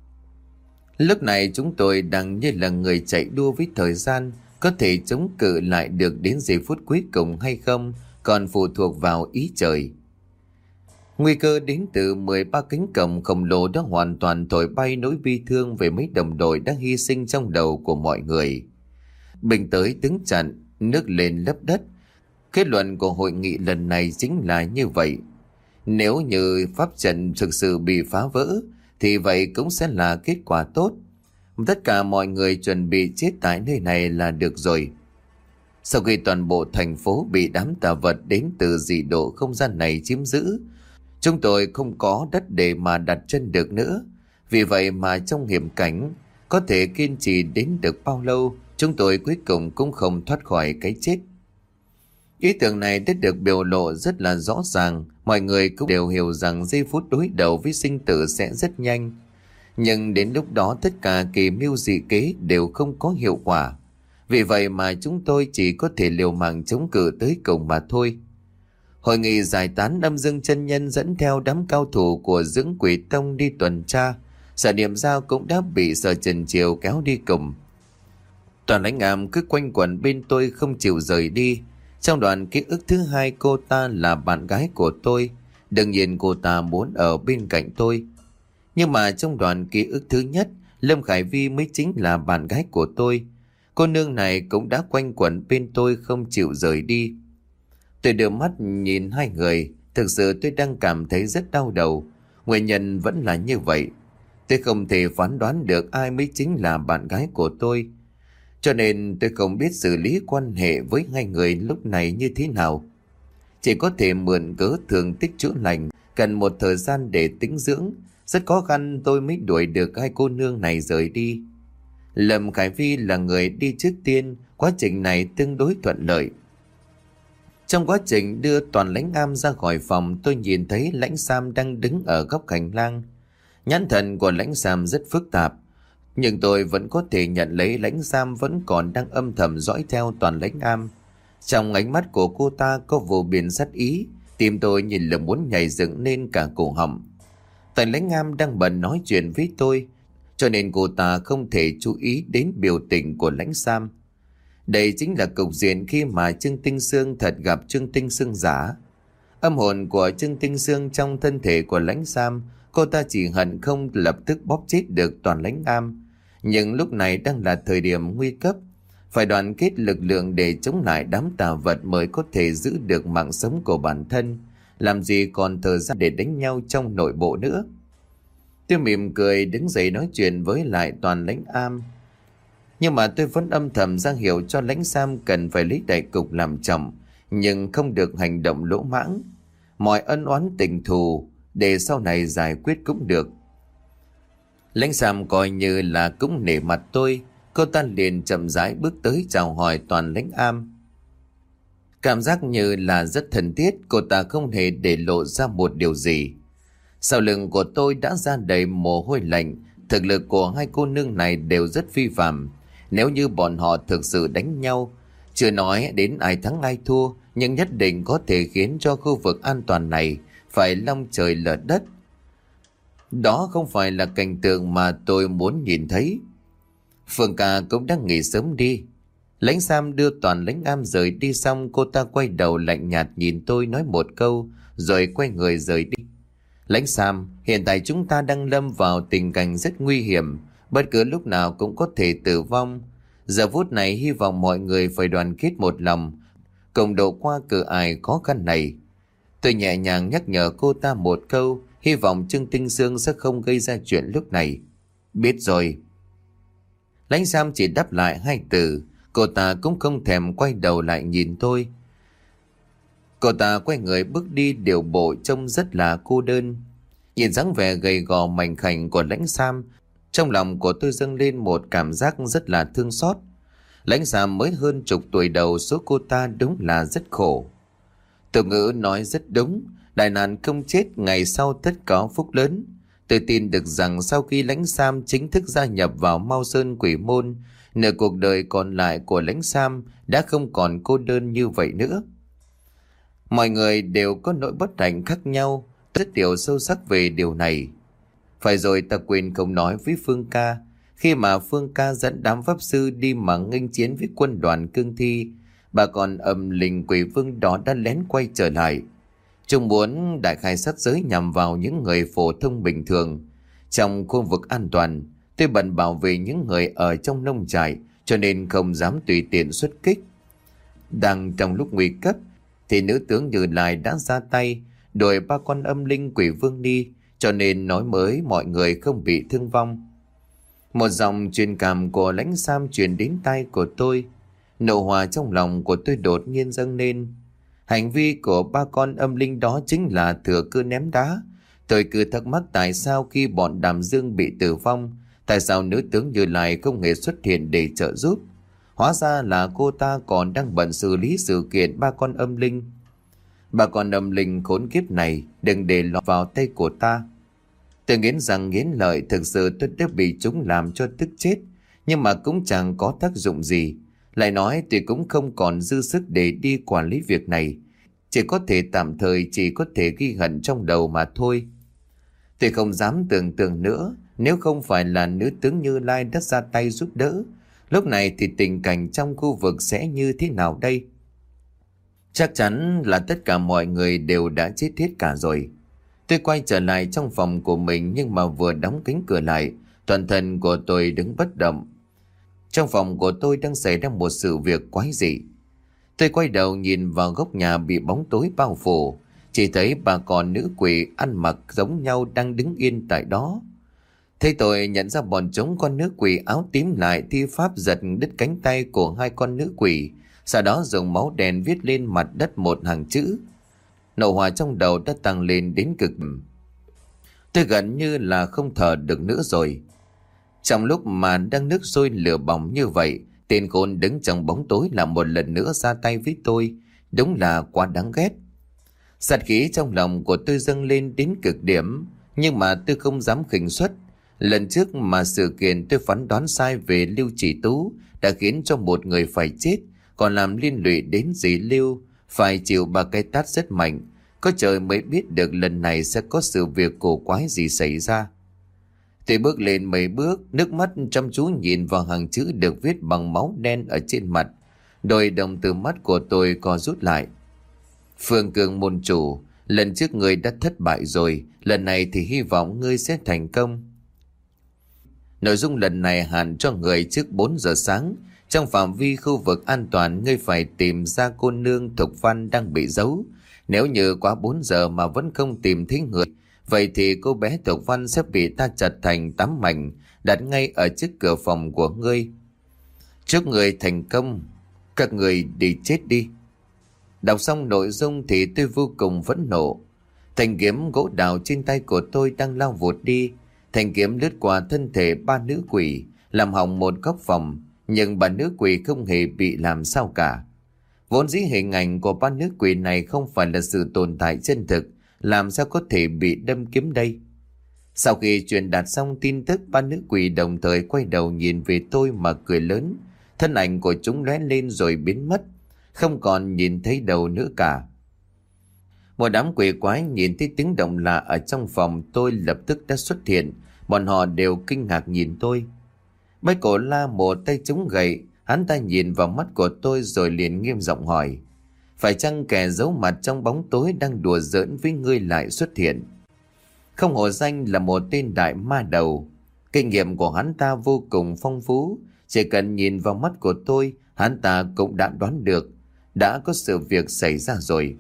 Lúc này chúng tôi đang như là người chạy đua với thời gian, có thể chống cự lại được đến giây phút cuối cùng hay không còn phụ thuộc vào ý trời. Nguy cơ đến từ mười ba cánh cổng khổng lồ đã hoàn toàn thổi bay nỗi bi thương về mấy đồng đội đã hy sinh trong đầu của mọi người. Bình tới đứng chặn, nước lên lấp đất. Kết luận của hội nghị lần này chính là như vậy. Nếu như pháp trận thực sự bị phá vỡ, thì vậy cũng sẽ là kết quả tốt. Tất cả mọi người chuẩn bị chết tại nơi này là được rồi. Sau khi toàn bộ thành phố bị đám tà vật đến từ dị độ không gian này chiếm giữ, chúng tôi không có đất để mà đặt chân được nữa. Vì vậy mà trong hiểm cảnh, có thể kiên trì đến được bao lâu, chúng tôi cuối cùng cũng không thoát khỏi cái chết. Ý tưởng này đã được biểu lộ rất là rõ ràng, mọi người cũng đều hiểu rằng giây phút đối đầu với sinh tử sẽ rất nhanh. Nhưng đến lúc đó tất cả kỳ mưu dị kế đều không có hiệu quả. Vì vậy mà chúng tôi chỉ có thể liều mạng chống cự tới cùng mà thôi. Hội nghị giải tán, Âm Dương chân nhân dẫn theo đám cao thủ của Dưỡng Quỷ Tông đi tuần tra. Sở Niệm Dao cũng đã bị Sở Trần Triều kéo đi cùng. Toàn Lãnh Am cứ quanh quẩn bên tôi không chịu rời đi. Trong đoạn ký ức thứ hai, cô ta là bạn gái của tôi. Đương nhiên cô ta muốn ở bên cạnh tôi. Nhưng mà trong đoạn ký ức thứ nhất, Lâm Khải Vi mới chính là bạn gái của tôi. Cô nương này cũng đã quanh quẩn bên tôi không chịu rời đi. Tôi đưa mắt nhìn hai người, thực sự tôi đang cảm thấy rất đau đầu. Nguyên nhân vẫn là như vậy. Tôi không thể phán đoán được ai mới chính là bạn gái của tôi. Cho nên tôi không biết xử lý quan hệ với hai người lúc này như thế nào. Chỉ có thể mượn cớ thương tích chữa lành, cần một thời gian để tĩnh dưỡng. Rất khó khăn tôi mới đuổi được hai cô nương này rời đi. Lâm Khải Vi là người đi trước tiên, quá trình này tương đối thuận lợi. Trong quá trình đưa Toàn Lãnh Am ra khỏi phòng, tôi nhìn thấy Lãnh Sam đang đứng ở góc hành lang. Nhãn thần của Lãnh Sam rất phức tạp, nhưng tôi vẫn có thể nhận lấy Lãnh Sam vẫn còn đang âm thầm dõi theo Toàn Lãnh Am. Trong ánh mắt của cô ta có vô biên sát ý, tim tôi nhìn là muốn nhảy dựng lên cả cổ họng. Toàn Lãnh Am đang bận nói chuyện với tôi, cho nên cô ta không thể chú ý đến biểu tình của Lãnh Sam. Đây chính là cục diện khi mà Trương Tinh Sương thật gặp Trương Tinh Sương giả. Âm hồn của Trương Tinh Sương trong thân thể của Lãnh Sam, cô ta chỉ hận không lập tức bóp chết được Toàn Lãnh Am. Nhưng lúc này đang là thời điểm nguy cấp, phải đoàn kết lực lượng để chống lại đám tà vật mới có thể giữ được mạng sống của bản thân. Làm gì còn thời gian để đánh nhau trong nội bộ nữa. Tôi mỉm cười đứng dậy nói chuyện với lại Toàn Lãnh Am. Nhưng mà tôi vẫn âm thầm ra hiệu cho Lãnh Sam cần phải lấy đại cục làm trọng, nhưng không được hành động lỗ mãng. Mọi ân oán tình thù để sau này giải quyết cũng được. Lãnh Sam coi như là cũng nể mặt tôi, cô ta liền chậm rãi bước tới chào hỏi Toàn Lãnh Am. Cảm giác như là rất thân thiết, cô ta không hề để lộ ra một điều gì. Sau lưng của tôi đã ra đầy mồ hôi lạnh, thực lực của hai cô nương này đều rất phi phàm. Nếu như bọn họ thực sự đánh nhau, chưa nói đến ai thắng ai thua, nhưng nhất định có thể khiến cho khu vực an toàn này phải long trời lở đất. Đó không phải là cảnh tượng mà tôi muốn nhìn thấy. Phương Ca cũng đang nghỉ sớm đi. Lãnh Sam đưa Toàn Lãnh Am rời đi xong, cô ta quay đầu lạnh nhạt nhìn tôi nói một câu, rồi quay người rời đi. Lãnh Sam, hiện tại chúng ta đang lâm vào tình cảnh rất nguy hiểm, bất cứ lúc nào cũng có thể tử vong. Giờ phút này hy vọng mọi người phải đoàn kết một lòng, cùng độ qua cửa ải khó khăn này. Tôi nhẹ nhàng nhắc nhở cô ta một câu, hy vọng Trương Tinh Sương sẽ không gây ra chuyện lúc này. Biết rồi. Lãnh Sam chỉ đáp lại hai từ, cô ta cũng không thèm quay đầu lại nhìn tôi. Cô ta quay người bước đi điều bộ trông rất là cô đơn. Nhìn dáng vẻ gầy gò mảnh khảnh của Lãnh Sam, trong lòng của tôi dâng lên một cảm giác rất là thương xót. Lãnh Sam mới hơn chục tuổi đầu, số cô ta đúng là rất khổ. Từ ngữ nói rất đúng, đại nạn không chết ngày sau tất có phúc lớn. Tôi tin được rằng sau khi Lãnh Sam chính thức gia nhập vào Mao Sơn Quỷ Môn, nửa cuộc đời còn lại của Lãnh Sam đã không còn cô đơn như vậy nữa. Mọi người đều có nỗi bất hạnh khác nhau, rất hiểu sâu sắc về điều này. Phải rồi, ta quên không nói với Phương Ca. Khi mà Phương Ca dẫn đám pháp sư đi mà nghênh chiến với quân đoàn cương thi, bà còn âm linh quỷ vương đó đã lén quay trở lại. Chúng muốn đại khai sát giới nhằm vào những người phổ thông bình thường. Trong khu vực an toàn, tôi bận bảo vệ những người ở trong nông trại, cho nên không dám tùy tiện xuất kích. Đang trong lúc nguy cấp, thì nữ tướng Như Lai đã ra tay, đuổi ba con âm linh quỷ vương đi, cho nên nói mới mọi người không bị thương vong. Một dòng truyền cảm của Lãnh Sam truyền đến tai của tôi. Nộ hỏa trong lòng của tôi đột nhiên dâng lên. Hành vi của ba con âm linh đó chính là thừa cơ ném đá. Tôi cứ thắc mắc tại sao khi bọn Đàm Dương bị tử vong, tại sao nữ tướng Như Lai không hề xuất hiện để trợ giúp. Hóa ra là cô ta còn đang bận xử lý sự kiện ba con âm linh. Ba con âm linh khốn kiếp này đừng để lọt vào tay của ta. Tôi nghiến răng nghiến lợi, thực sự tôi đã bị chúng làm cho tức chết, nhưng mà cũng chẳng có tác dụng gì. Lại nói tôi cũng không còn dư sức để đi quản lý việc này, chỉ có thể tạm thời chỉ có thể ghi hận trong đầu mà thôi. Tôi không dám tưởng tượng nữa, nếu không phải là nữ tướng Như Lai đã ra tay giúp đỡ, lúc này thì tình cảnh trong khu vực sẽ như thế nào đây? Chắc chắn là tất cả mọi người đều đã chết hết cả rồi. Tôi quay trở lại trong phòng của mình, nhưng mà vừa đóng cánh cửa lại, toàn thân của tôi đứng bất động. Trong phòng của tôi đang xảy ra một sự việc quái dị. Tôi quay đầu nhìn vào góc nhà bị bóng tối bao phủ, chỉ thấy ba con nữ quỷ ăn mặc giống nhau đang đứng yên tại đó. Thế tôi nhận ra bọn chúng con nữ quỷ áo tím lại thi pháp giật đứt cánh tay của hai con nữ quỷ, sau đó dùng máu đen viết lên mặt đất một hàng chữ. Nộ hỏa trong đầu đã tăng lên đến cực. Tôi gần như là không thở được nữa rồi. Trong lúc mà đang nước sôi lửa bỏng như vậy, tên khốn đứng trong bóng tối là một lần nữa ra tay với tôi. Đúng là quá đáng ghét. Sát khí trong lòng của tôi dâng lên đến cực điểm, nhưng mà tôi không dám khinh suất. Lần trước mà sự kiện tôi phán đoán sai về Lưu Chỉ Tú đã khiến cho một người phải chết, còn làm liên lụy đến dì Lưu phải chịu ba cái tát rất mạnh. Có trời mới biết được lần này sẽ có sự việc cổ quái gì xảy ra. Tôi bước lên mấy bước, nước mắt chăm chú nhìn vào hàng chữ được viết bằng máu đen ở trên mặt. Đôi đồng từ mắt của tôi co rút lại. Phương Cường môn chủ, lần trước ngươi đã thất bại rồi, lần này thì hy vọng ngươi sẽ thành công. Nội dung lần này hẳn cho người trước bốn giờ sáng. Trong phạm vi khu vực an toàn, ngươi phải tìm ra cô nương Thục Văn đang bị giấu. Nếu như quá bốn giờ mà vẫn không tìm thấy người, vậy thì cô bé Thục Văn sẽ bị ta chặt thành tám mảnh, đặt ngay ở trước cửa phòng của ngươi. Chúc người thành công, các người đi chết đi. Đọc xong nội dung thì tôi vô cùng phẫn nộ. Thanh kiếm gỗ đào trên tay của tôi đang lao vụt đi. Thanh kiếm lướt qua thân thể ba nữ quỷ, làm hỏng một góc phòng, nhưng ba nữ quỷ không hề bị làm sao cả. Vốn dĩ hình ảnh của ba nữ quỷ này không phải là sự tồn tại chân thực, làm sao có thể bị đâm kiếm đây? Sau khi truyền đạt xong tin tức, ba nữ quỷ đồng thời quay đầu nhìn về tôi mà cười lớn. Thân ảnh của chúng lóe lên rồi biến mất, không còn nhìn thấy đầu nữa cả. Một đám quỷ quái nhìn thấy tiếng động lạ ở trong phòng tôi lập tức đã xuất hiện. Bọn họ đều kinh ngạc nhìn tôi. Bách Cổ La một tay chống gậy, hắn ta nhìn vào mắt của tôi rồi liền nghiêm giọng hỏi: phải chăng kẻ giấu mặt trong bóng tối đang đùa giỡn với ngươi lại xuất hiện? Không hổ danh là một tên đại ma đầu. Kinh nghiệm của hắn ta vô cùng phong phú, chỉ cần nhìn vào mắt của tôi, hắn ta cũng đã đoán được đã có sự việc xảy ra rồi.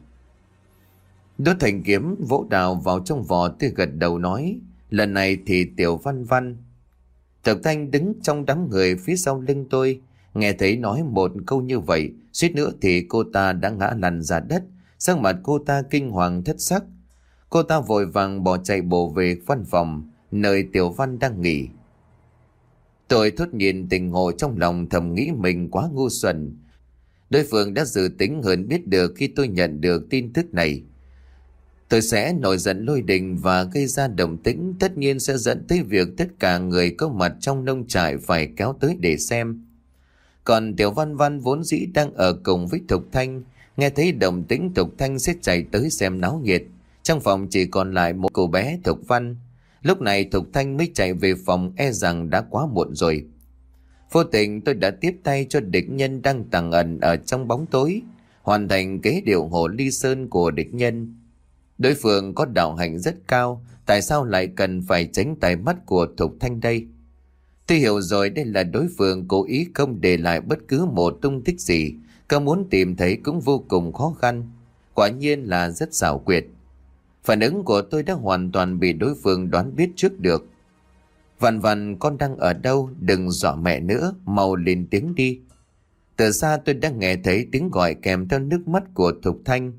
Đốt thanh kiếm vỗ đào vào trong vỏ, tôi gật đầu nói: lần này thì Tiểu Văn Văn. Thục Thanh đứng trong đám người phía sau lưng tôi, nghe thấy nói một câu như vậy, suýt nữa thì cô ta đã ngã lăn ra đất. Sắc mặt cô ta kinh hoàng thất sắc. Cô ta vội vàng bỏ chạy bộ về văn phòng nơi Tiểu Văn đang nghỉ. Tôi thốt nhiên tình ngộ trong lòng, thầm nghĩ mình quá ngu xuẩn. Đối phương đã dự tính hơn biết được khi tôi nhận được tin tức này. Tôi sẽ nổi giận lôi đình và gây ra động tĩnh, tất nhiên sẽ dẫn tới việc tất cả người có mặt trong nông trại phải kéo tới để xem. Còn Tiểu Văn Văn vốn dĩ đang ở cùng với Thục Thanh, nghe thấy động tĩnh Thục Thanh sẽ chạy tới xem náo nhiệt. Trong phòng chỉ còn lại một cô bé Thục Văn. Lúc này Thục Thanh mới chạy về phòng, e rằng đã quá muộn rồi. Vô tình tôi đã tiếp tay cho địch nhân đang tàng ẩn ở trong bóng tối, hoàn thành kế điệu Hồ Ly Sơn của địch nhân. Đối phương có đạo hạnh rất cao, tại sao lại cần phải tránh tai mắt của Thục Thanh đây? Tôi hiểu rồi, đây là đối phương cố ý không để lại bất cứ một tung tích gì, có muốn tìm thấy cũng vô cùng khó khăn. Quả nhiên là rất xảo quyệt. Phản ứng của tôi đã hoàn toàn bị đối phương đoán biết trước được. Văn Văn, con đang ở đâu? Đừng dọa mẹ nữa, mau lên tiếng đi. Từ xa tôi đã nghe thấy tiếng gọi kèm theo nước mắt của Thục Thanh.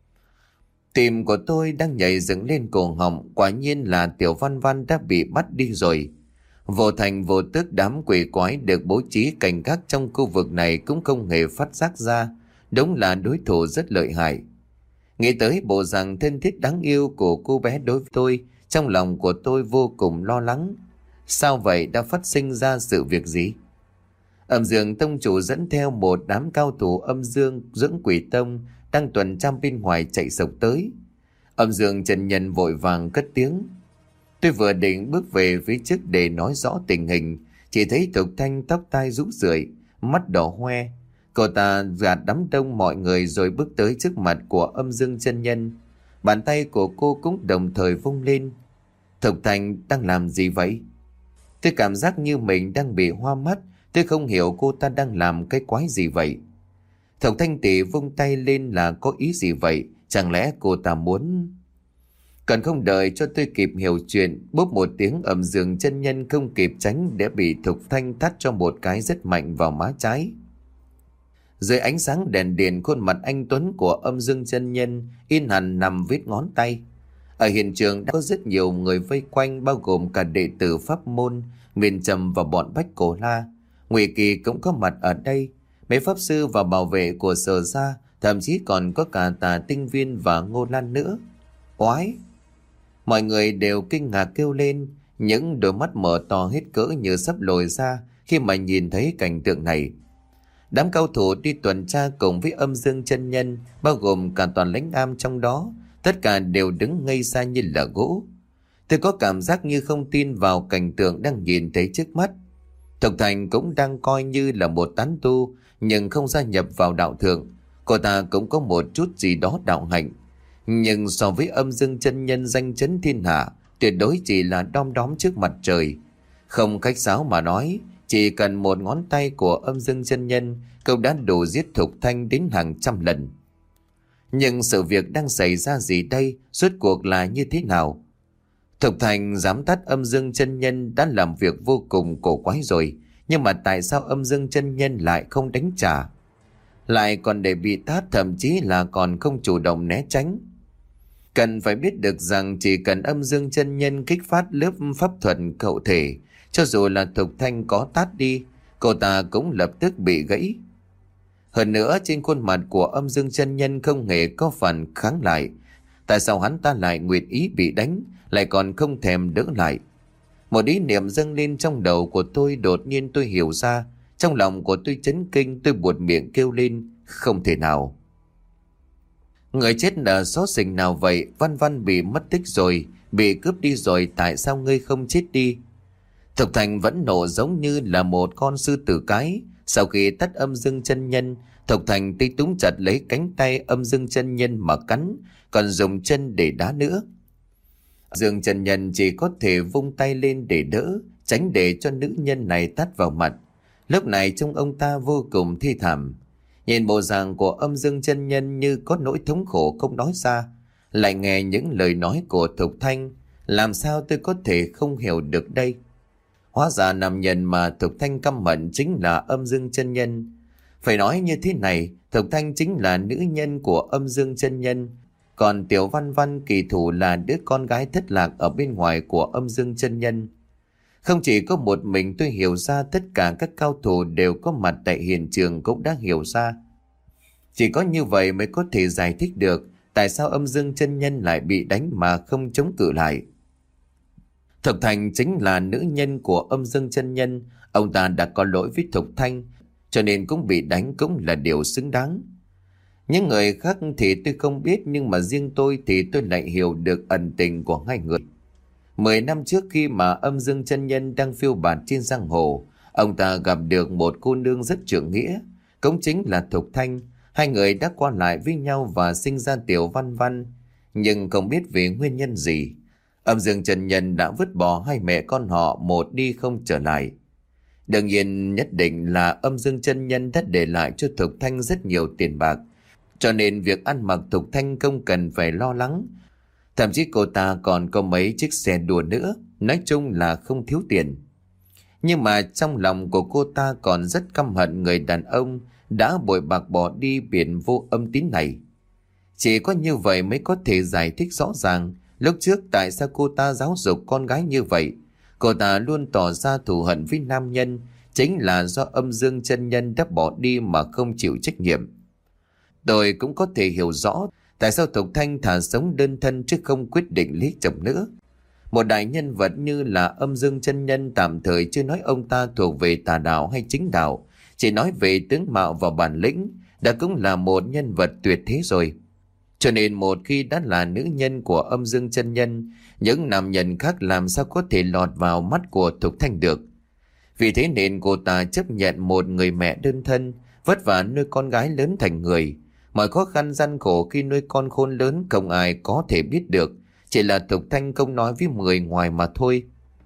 Tim của tôi đang nhảy dựng lên cổ họng, quả nhiên là Tiểu Văn Văn đã bị bắt đi rồi. Vô thành vô tức đám quỷ quái được bố trí canh gác trong khu vực này cũng không hề phát giác ra, đúng là đối thủ rất lợi hại. Nghĩ tới bộ dạng thân thiết đáng yêu của cô bé đối với tôi, trong lòng của tôi vô cùng lo lắng. Sao vậy, đã phát sinh ra sự việc gì? Âm Dương tông chủ dẫn theo một đám cao thủ âm dương dưỡng quỷ tông đang tuần tra bên ngoài chạy sộc tới. Âm Dương chân nhân vội vàng cất tiếng. Tôi vừa định bước về phía trước để nói rõ tình hình, chỉ thấy Thục Thanh tóc tai rũ rượi, mắt đỏ hoe. Cô ta gạt đám đông mọi người rồi bước tới trước mặt của Âm Dương chân nhân. Bàn tay của cô cũng đồng thời vung lên. Thục Thanh đang làm gì vậy? Tôi cảm giác như mình đang bị hoa mắt. Tôi không hiểu cô ta đang làm cái quái gì vậy. Thục Thanh tỷ vung tay lên là có ý gì vậy? Chẳng lẽ cô ta muốn... Còn không đợi cho tôi kịp hiểu chuyện, bốp một tiếng, Âm Dương chân nhân không kịp tránh để bị Thục Thanh tát cho một cái rất mạnh vào má trái. Dưới ánh sáng đèn điện, khuôn mặt anh tuấn của Âm Dương chân nhân in hẳn nằm vết ngón tay. Ở hiện trường đã có rất nhiều người vây quanh, bao gồm cả đệ tử pháp môn Miền Trầm và bọn Bách Cổ La. Ngụy Kỳ cũng có mặt ở đây, mấy pháp sư và bảo vệ của Sở Gia, thậm chí còn có cả Tà Tinh Viên và Ngô Lan nữa. Oái! Mọi người đều kinh ngạc kêu lên, những đôi mắt mở to hết cỡ như sắp lồi ra khi mà nhìn thấy cảnh tượng này. Đám cao thủ đi tuần tra cùng với Âm Dương chân nhân, bao gồm cả toàn lãnh am trong đó, tất cả đều đứng ngây ra như là gỗ. Tôi có cảm giác như không tin vào cảnh tượng đang nhìn thấy trước mắt. Thục Thành cũng đang coi như là một tán tu, nhưng không gia nhập vào đạo thượng. Cô ta cũng có một chút gì đó đạo hạnh, nhưng so với Âm Dương chân nhân danh chấn thiên hạ, tuyệt đối chỉ là đom đóm trước mặt trời. Không khách sáo mà nói, chỉ cần một ngón tay của Âm Dương chân nhân, cậu đã đủ giết Thục Thanh đến hàng trăm lần. Nhưng sự việc đang xảy ra gì đây? Rốt cuộc là như thế nào? Thục Thành dám tát Âm Dương chân nhân đã làm việc vô cùng cổ quái rồi, nhưng mà tại sao Âm Dương chân nhân lại không đánh trả, lại còn để bị tát, thậm chí là còn không chủ động né tránh? Cần phải biết được rằng chỉ cần Âm Dương chân nhân kích phát lớp pháp thuật cậu thể, cho dù là Thục Thanh có tát đi, cô ta cũng lập tức bị gãy. Hơn nữa, trên khuôn mặt của Âm Dương chân nhân không hề có phần kháng lại. Tại sao hắn ta lại nguyện ý bị đánh, lại còn không thèm đỡ lại? Một ý niệm dâng lên trong đầu của tôi, đột nhiên tôi hiểu ra. Trong lòng của tôi chấn kinh, tôi buột miệng kêu lên, không thể nào. Người chết là số sinh nào vậy? Văn Văn bị mất tích rồi, bị cướp đi rồi, tại sao ngươi không chết đi? Thục Thành vẫn nộ giống như là một con sư tử cái. Sau khi tắt Âm Dương chân nhân, Thục Thành tay túm chặt lấy cánh tay Âm Dương chân nhân mà cắn, còn dùng chân để đá nữa. Dương chân nhân chỉ có thể vung tay lên để đỡ, tránh để cho nữ nhân này tát vào mặt. Lúc này trông ông ta vô cùng thi thảm. Nhìn bộ dạng của Âm Dương chân nhân như có nỗi thống khổ không nói ra, lại nghe những lời nói của Thục Thanh, làm sao tôi có thể không hiểu được đây? Hóa ra nam nhân mà Thục Thanh căm hận chính là Âm Dương chân nhân. Phải nói như thế này, Thục Thanh chính là nữ nhân của Âm Dương chân nhân, còn Tiểu Văn Văn kỳ thủ là đứa con gái thất lạc ở bên ngoài của Âm Dương chân nhân. Không chỉ có một mình tôi hiểu ra, tất cả các cao thủ đều có mặt tại hiện trường cũng đã hiểu ra. Chỉ có như vậy mới có thể giải thích được tại sao Âm Dương chân nhân lại bị đánh mà không chống cự lại. Thục Thanh chính là nữ nhân của Âm Dương chân nhân, ông ta đã có lỗi với Thục Thanh, cho nên cũng bị đánh cũng là điều xứng đáng. Những người khác thì tôi không biết, nhưng mà riêng tôi thì tôi lại hiểu được ẩn tình của hai người. Mười năm trước khi mà Âm Dương chân nhân đang phiêu bạt trên giang hồ, ông ta gặp được một cô nương rất trượng nghĩa, cũng chính là Thục Thanh. Hai người đã qua lại với nhau và sinh ra Tiểu Văn Văn, nhưng không biết vì nguyên nhân gì, Âm Dương chân nhân đã vứt bỏ hai mẹ con họ một đi không trở lại. Đương nhiên nhất định là Âm Dương chân nhân đã để lại cho Thục Thanh rất nhiều tiền bạc, cho nên việc ăn mặc Thục Thanh không cần phải lo lắng. Thậm chí cô ta còn có mấy chiếc xe đua nữa, nói chung là không thiếu tiền. Nhưng mà trong lòng của cô ta còn rất căm hận người đàn ông đã bội bạc bỏ đi biển vô âm tín này. Chỉ có như vậy mới có thể giải thích rõ ràng lúc trước tại sao cô ta giáo dục con gái như vậy. Cô ta luôn tỏ ra thù hận với nam nhân, chính là do âm dương chân nhân đã bỏ đi mà không chịu trách nhiệm. Tôi cũng có thể hiểu rõ tại sao Thục Thanh thà sống đơn thân chứ không quyết định lấy chồng nữa. Một đại nhân vật như là âm dương chân nhân tạm thời chưa nói ông ta thuộc về tà đạo hay chính đạo, chỉ nói về tướng mạo và bản lĩnh đã cũng là một nhân vật tuyệt thế rồi. Cho nên một khi đã là nữ nhân của âm dương chân nhân, những nam nhân khác làm sao có thể lọt vào mắt của Thục Thanh được. Vì thế nên cô ta chấp nhận một người mẹ đơn thân, vất vả nuôi con gái lớn thành người. Mọi khó khăn gian khổ khi nuôi con khôn lớn không ai có thể biết được, chỉ là Thục Thanh không nói với người ngoài mà thôi.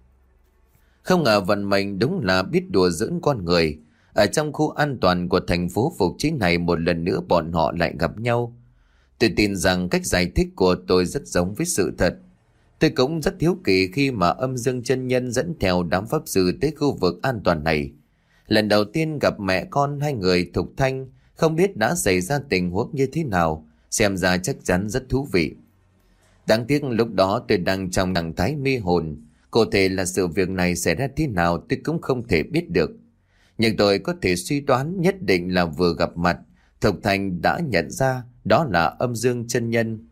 Không ngờ vận mệnh đúng là biết đùa giỡn con người. Ở trong khu an toàn của thành phố Phục Chí này, một lần nữa bọn họ lại gặp nhau. Tôi tin rằng cách giải thích của tôi rất giống với sự thật. Tôi cũng rất hiếu kỳ khi mà âm dương chân nhân dẫn theo đám pháp sư tới khu vực an toàn này. Lần đầu tiên gặp mẹ con hai người Thục Thanh, không biết đã xảy ra tình huống như thế nào, xem ra chắc chắn rất thú vị. Đáng tiếc lúc đó tôi đang trong trạng thái mê hồn, cụ thể là sự việc này xảy ra thế nào tôi cũng không thể biết được. Nhưng tôi có thể suy đoán nhất định là vừa gặp mặt, Thục Thanh đã nhận ra đó là âm dương chân nhân.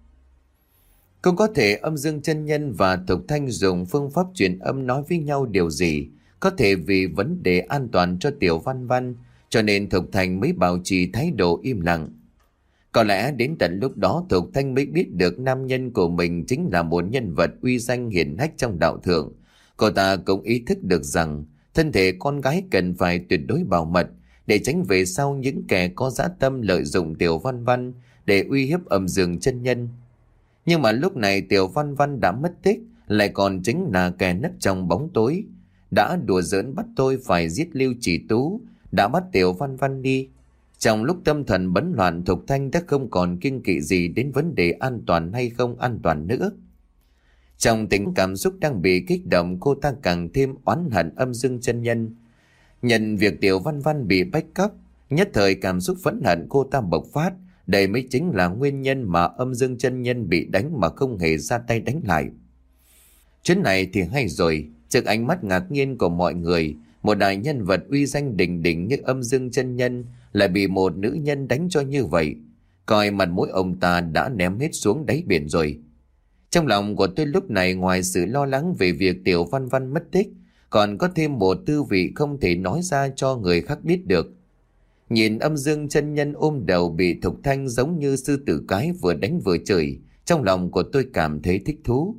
Cũng có thể âm dương chân nhân và Thục Thanh dùng phương pháp truyền âm nói với nhau điều gì, có thể vì vấn đề an toàn cho Tiểu Văn Văn, cho nên Thục Thanh mới bảo trì thái độ im lặng. Có lẽ đến tận lúc đó Thục Thanh mới biết được nam nhân của mình chính là một nhân vật uy danh hiển hách trong đạo thượng. Cô ta cũng ý thức được rằng thân thể con gái cần phải tuyệt đối bảo mật, để tránh về sau những kẻ có dã tâm lợi dụng Tiểu Văn Văn để uy hiếp âm dương chân nhân. Nhưng mà lúc này Tiểu Văn Văn đã mất tích, lại còn chính là kẻ nấp trong bóng tối, đã đùa giỡn bắt tôi phải giết Lưu Chỉ Tú, đã bắt Tiểu Văn Văn đi. Trong lúc tâm thần bấn loạn, Thục Thanh đã không còn kiêng kỵ gì đến vấn đề an toàn hay không an toàn nữa. Trong tình cảm xúc đang bị kích động, cô ta càng thêm oán hận âm dương chân nhân. Nhận việc Tiểu Văn Văn bị bắt cóc, nhất thời cảm xúc phẫn hận cô ta bộc phát. Đây mới chính là nguyên nhân mà âm dương chân nhân bị đánh mà không hề ra tay đánh lại. Chuyến này thì hay rồi, trước ánh mắt ngạc nhiên của mọi người, một đại nhân vật uy danh đỉnh đỉnh như âm dương chân nhân lại bị một nữ nhân đánh cho như vậy. Coi mặt mũi ông ta đã ném hết xuống đáy biển rồi. Trong lòng của tôi lúc này, ngoài sự lo lắng về việc Tiểu Văn Văn mất tích, còn có thêm một tư vị không thể nói ra cho người khác biết được. Nhìn âm dương chân nhân ôm đầu bị Thục Thanh giống như sư tử cái vừa đánh vừa chửi, trong lòng của tôi cảm thấy thích thú.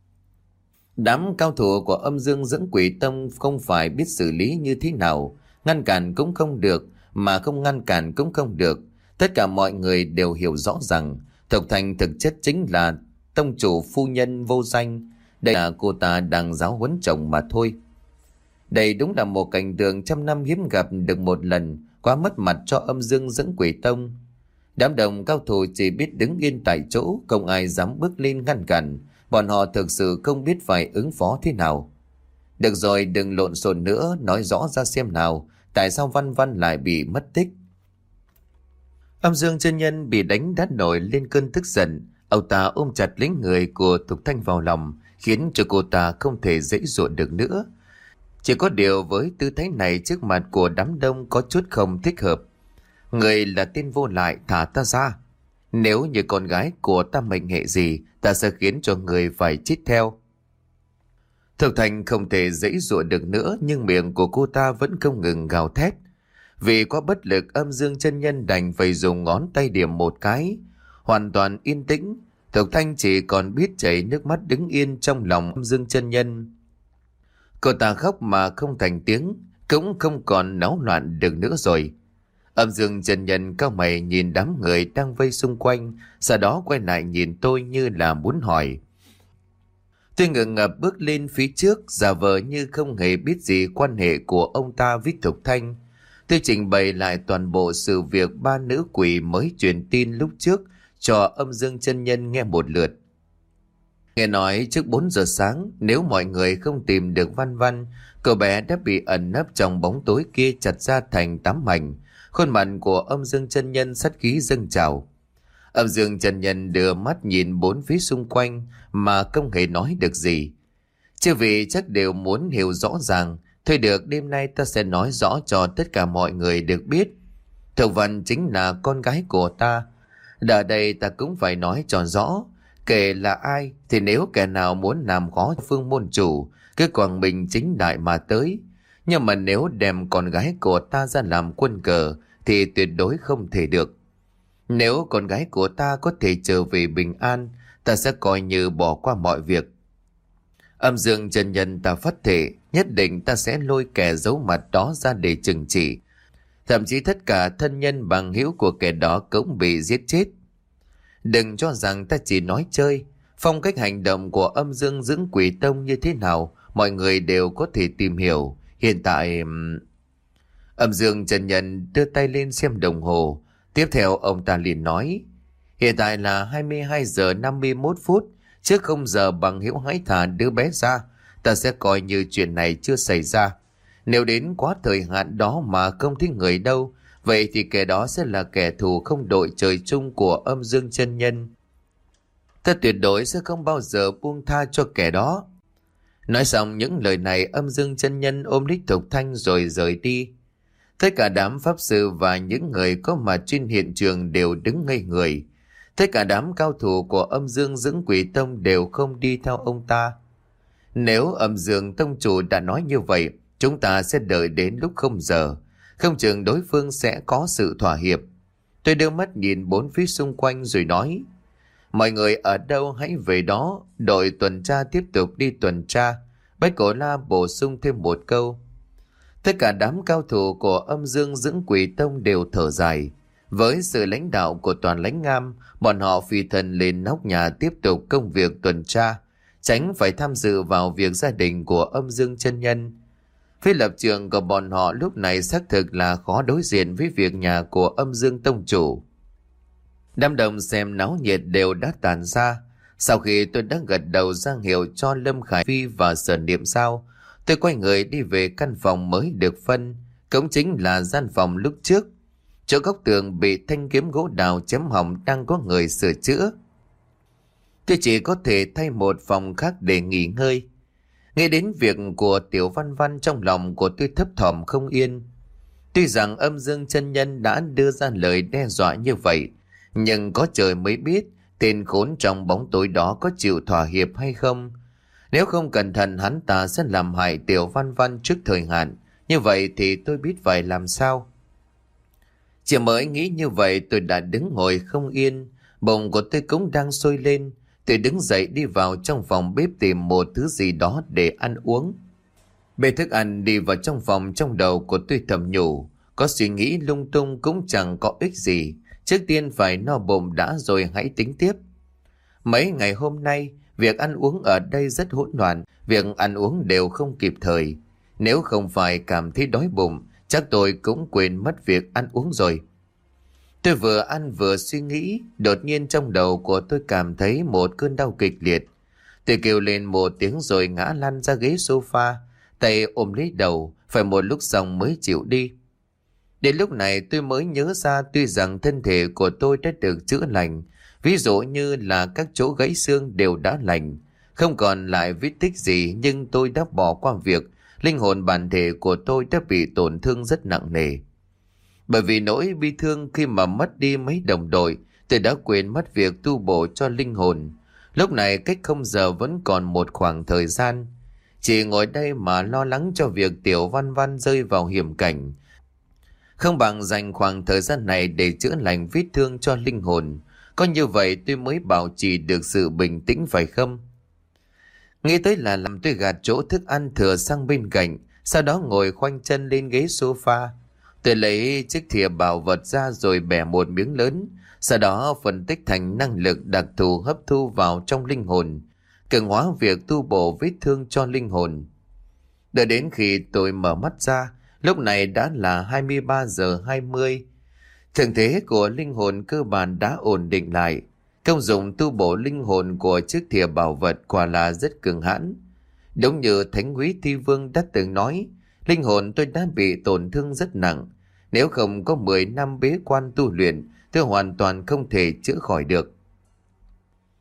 Đám cao thủ của âm dương dưỡng quỷ tông không phải biết xử lý như thế nào, ngăn cản cũng không được, mà không ngăn cản cũng không được. Tất cả mọi người đều hiểu rõ rằng Thục Thanh thực chất chính là tông chủ phu nhân vô danh, đây là cô ta đang giáo huấn chồng mà thôi. Đây đúng là một cảnh tượng trăm năm hiếm gặp được một lần, quá mất mặt cho âm dương dưỡng quỷ tông. Đám đồng cao thủ chỉ biết đứng yên tại chỗ, không ai dám bước lên ngăn cản. Bọn họ thực sự không biết phải ứng phó thế nào. Được rồi, đừng lộn xộn nữa, nói rõ ra xem nào, tại sao Văn Văn lại bị mất tích. Âm dương chân nhân bị đánh đã nổi lên cơn tức giận. Ông ta ôm chặt lấy người của Thục Thanh vào lòng, khiến cho cô ta không thể dễ dụa được nữa. Chỉ có điều với tư thế này trước mặt của đám đông có chút không thích hợp. Người là tên vô lại, thả ta ra. Nếu như con gái của ta mệnh hệ gì, ta sẽ khiến cho người phải chết theo. Thục Thanh không thể dễ dụa được nữa, nhưng miệng của cô ta vẫn không ngừng gào thét. Vì quá bất lực, âm dương chân nhân đành phải dùng ngón tay điểm một cái. Hoàn toàn yên tĩnh, Thục Thanh chỉ còn biết chảy nước mắt đứng yên trong lòng âm dương chân nhân. Cô ta khóc mà không thành tiếng, cũng không còn náo loạn được nữa rồi. Âm dương chân nhân cao mày nhìn đám người đang vây xung quanh, sau đó quay lại nhìn tôi như là muốn hỏi. Tôi ngượng ngập bước lên phía trước, giả vờ như không hề biết gì quan hệ của ông ta với Thục Thanh. Tôi trình bày lại toàn bộ sự việc ba nữ quỷ mới truyền tin lúc trước cho âm dương chân nhân nghe một lượt. Nghe nói trước bốn giờ sáng, nếu mọi người không tìm được Văn Văn, cậu bé đã bị ẩn nấp trong bóng tối kia chặt ra thành tám mảnh. Khuôn mặt của âm dương chân nhân sát khí dâng trào. Âm dương chân nhân đưa mắt nhìn bốn phía xung quanh mà không hề nói được gì. Chư vị chắc đều muốn hiểu rõ ràng. Thôi được, đêm nay ta sẽ nói rõ cho tất cả mọi người được biết. Thượng Văn chính là con gái của ta. Ở đây ta cũng phải nói cho rõ. Kể là ai thì nếu kẻ nào muốn làm khó Phương môn chủ, cứ quảng bình chính đại mà tới. Nhưng mà nếu đem con gái của ta ra làm quân cờ thì tuyệt đối không thể được. Nếu con gái của ta có thể trở về bình an, ta sẽ coi như bỏ qua mọi việc. Âm dương chân nhân ta phát thể, nhất định ta sẽ lôi kẻ giấu mặt đó ra để trừng trị. Thậm chí tất cả thân nhân bằng hữu của kẻ đó cũng bị giết chết. Đừng cho rằng ta chỉ nói chơi. Phong cách hành động của âm dương dưỡng quỷ tông như thế nào, mọi người đều có thể tìm hiểu. Hiện tại... Âm dương chân nhân đưa tay lên xem đồng hồ. Tiếp theo ông ta liền nói, hiện tại là hai mươi hai giờ năm mươi mốt phút. Trước không giờ bằng hữu hãy thả đứa bé ra. Ta sẽ coi như chuyện này chưa xảy ra. Nếu đến quá thời hạn đó mà không thấy người đâu, vậy thì kẻ đó sẽ là kẻ thù không đội trời chung của âm dương chân nhân. Ta tuyệt đối sẽ không bao giờ buông tha cho kẻ đó. Nói xong những lời này, âm dương chân nhân ôm lấy Thục Thanh rồi rời đi. Tất cả đám pháp sư và những người có mặt trên hiện trường đều đứng ngây người. Tất cả đám cao thủ của âm dương dưỡng quỷ tông đều không đi theo ông ta. Nếu âm dương tông chủ đã nói như vậy, chúng ta sẽ đợi đến lúc không giờ. Không chừng đối phương sẽ có sự thỏa hiệp. Tôi đưa mắt nhìn bốn phía xung quanh rồi nói, mọi người ở đâu hãy về đó. Đội tuần tra tiếp tục đi tuần tra. Bách Cổ La bổ sung thêm một câu. Tất cả đám cao thủ của âm dương dưỡng quỷ tông đều thở dài. Với sự lãnh đạo của toàn lãnh Ngam, bọn họ phi thân lên nóc nhà tiếp tục công việc tuần tra, tránh phải tham dự vào việc gia đình của âm dương chân nhân. Phía lập trường của bọn họ lúc này xác thực là khó đối diện với việc nhà của âm dương tông chủ. Đám đông xem náo nhiệt đều đã tàn ra. Sau khi tôi đã gật đầu ra hiệu cho Lâm Khải Phi và Sở Niệm Sao, tôi quay người đi về căn phòng mới được phân, cũng chính là gian phòng lúc trước. Chỗ góc tường bị thanh kiếm gỗ đào chém hỏng đang có người sửa chữa. Tôi chỉ có thể thay một phòng khác để nghỉ ngơi. Nghe đến việc của Tiểu Văn Văn, trong lòng của tôi thấp thỏm không yên. Tuy rằng âm dương chân nhân đã đưa ra lời đe dọa như vậy, nhưng có trời mới biết tên khốn trong bóng tối đó có chịu thỏa hiệp hay không. Nếu không cẩn thận hắn ta sẽ làm hại Tiểu Văn Văn trước thời hạn. Như vậy thì tôi biết phải làm sao. Chỉ mới nghĩ như vậy tôi đã đứng ngồi không yên. Bụng của tôi cũng đang sôi lên. Tôi đứng dậy đi vào trong phòng bếp tìm một thứ gì đó để ăn uống. Bê thức ăn đi vào trong phòng, trong đầu của tôi thầm nhủ. Có suy nghĩ lung tung cũng chẳng có ích gì. Trước tiên phải no bụng đã rồi hãy tính tiếp. Mấy ngày hôm nay, việc ăn uống ở đây rất hỗn loạn. Việc ăn uống đều không kịp thời. Nếu không phải cảm thấy đói bụng, chắc tôi cũng quên mất việc ăn uống rồi. Tôi vừa ăn vừa suy nghĩ, đột nhiên trong đầu của tôi cảm thấy một cơn đau kịch liệt. Tôi kêu lên một tiếng rồi ngã lăn ra ghế sofa, tay ôm lấy đầu, phải một lúc xong mới chịu đi. Đến lúc này tôi mới nhớ ra tuy rằng thân thể của tôi đã được chữa lành, ví dụ như là các chỗ gãy xương đều đã lành, không còn lại vết tích gì, nhưng tôi đã bỏ qua việc linh hồn bản thể của tôi đã bị tổn thương rất nặng nề. Bởi vì nỗi bi thương khi mà mất đi mấy đồng đội, tôi đã quên mất việc tu bổ cho linh hồn. Lúc này cách không giờ vẫn còn một khoảng thời gian. Chỉ ngồi đây mà lo lắng cho việc Tiểu Văn Văn rơi vào hiểm cảnh. Không bằng dành khoảng thời gian này để chữa lành vết thương cho linh hồn. Có như vậy tôi mới bảo trì được sự bình tĩnh phải không? Nghĩ tới là làm tôi gạt chỗ thức ăn thừa sang bên cạnh, sau đó ngồi khoanh chân lên ghế sofa. Tôi lấy chiếc thìa bảo vật ra rồi bẻ một miếng lớn, sau đó phân tích thành năng lực đặc thù hấp thu vào trong linh hồn, cường hóa việc tu bổ vết thương cho linh hồn. Đợi đến khi tôi mở mắt ra, lúc này đã là hai mươi ba giờ hai mươi. Thương thế của linh hồn cơ bản đã ổn định lại. Công dụng tu bổ linh hồn của chiếc thìa bảo vật quả là rất cường hãn. Đúng như Thánh Quý Thi Vương đã từng nói, linh hồn tôi đã bị tổn thương rất nặng. Nếu không có mười năm bế quan tu luyện, tôi hoàn toàn không thể chữa khỏi được.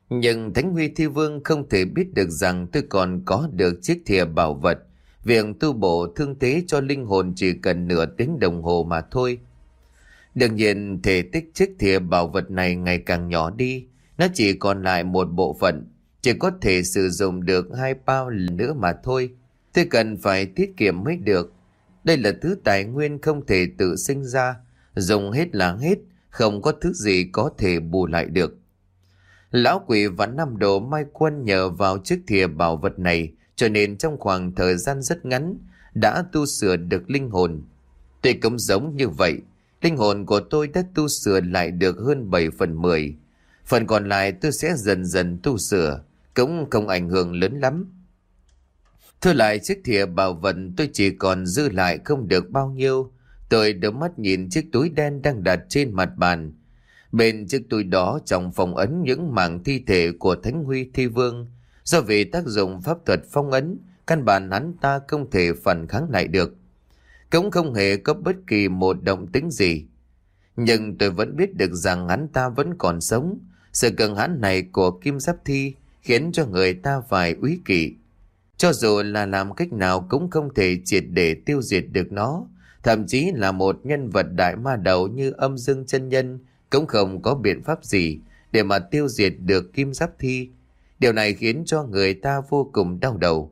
Nhưng Thánh Huy Thi Vương không thể biết được rằng tôi còn có được chiếc thìa bảo vật. Việc tu bổ thương thế cho linh hồn chỉ cần nửa tiếng đồng hồ mà thôi. Đương nhiên thể tích chiếc thìa bảo vật này ngày càng nhỏ đi. Nó chỉ còn lại một bộ phận, chỉ có thể sử dụng được hai bao lần nữa mà thôi. Tôi cần phải tiết kiệm mới được. Đây là thứ tài nguyên không thể tự sinh ra, dùng hết là hết, không có thứ gì có thể bù lại được. Lão quỷ và năm đồ mai quân nhờ vào chiếc thìa bảo vật này, cho nên trong khoảng thời gian rất ngắn đã tu sửa được linh hồn. Tuy cũng giống như vậy, linh hồn của tôi đã tu sửa lại được hơn bảy phần mười. Phần còn lại tôi sẽ dần dần tu sửa, cũng không ảnh hưởng lớn lắm. Thôi lại chiếc thìa bảo vật tôi chỉ còn dư lại không được bao nhiêu. Tôi đôi mắt nhìn chiếc túi đen đang đặt trên mặt bàn. Bên chiếc túi đó trong phong ấn những mảng thi thể của Thánh Huy Thi Vương. Do vì tác dụng pháp thuật phong ấn, căn bản hắn ta không thể phản kháng lại được. Cũng không hề có bất kỳ một động tĩnh gì. Nhưng tôi vẫn biết được rằng hắn ta vẫn còn sống. Sự cường hãn này của Kim Giáp Thi khiến cho người ta phải úy kỵ. Cho dù là làm cách nào cũng không thể triệt để tiêu diệt được nó. Thậm chí là một nhân vật đại ma đầu như Âm Dương Chân Nhân cũng không có biện pháp gì để mà tiêu diệt được Kim Giáp Thi. Điều này khiến cho người ta vô cùng đau đầu.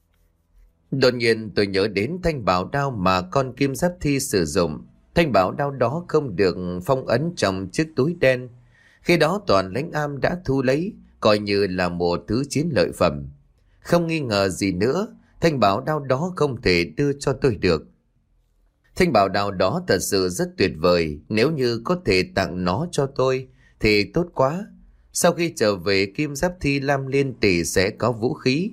Đột nhiên tôi nhớ đến thanh bảo đao mà con Kim Giáp Thi sử dụng. Thanh bảo đao đó không được phong ấn trong chiếc túi đen. Khi đó Toàn Lãnh Am đã thu lấy, coi như là một thứ chiến lợi phẩm. Không nghi ngờ gì nữa, thanh bảo đao đó không thể đưa cho tôi được. Thanh bảo đao đó thật sự rất tuyệt vời, nếu như có thể tặng nó cho tôi thì tốt quá. Sau khi trở về Kim Giáp Thi Lam Liên Tỷ sẽ có vũ khí.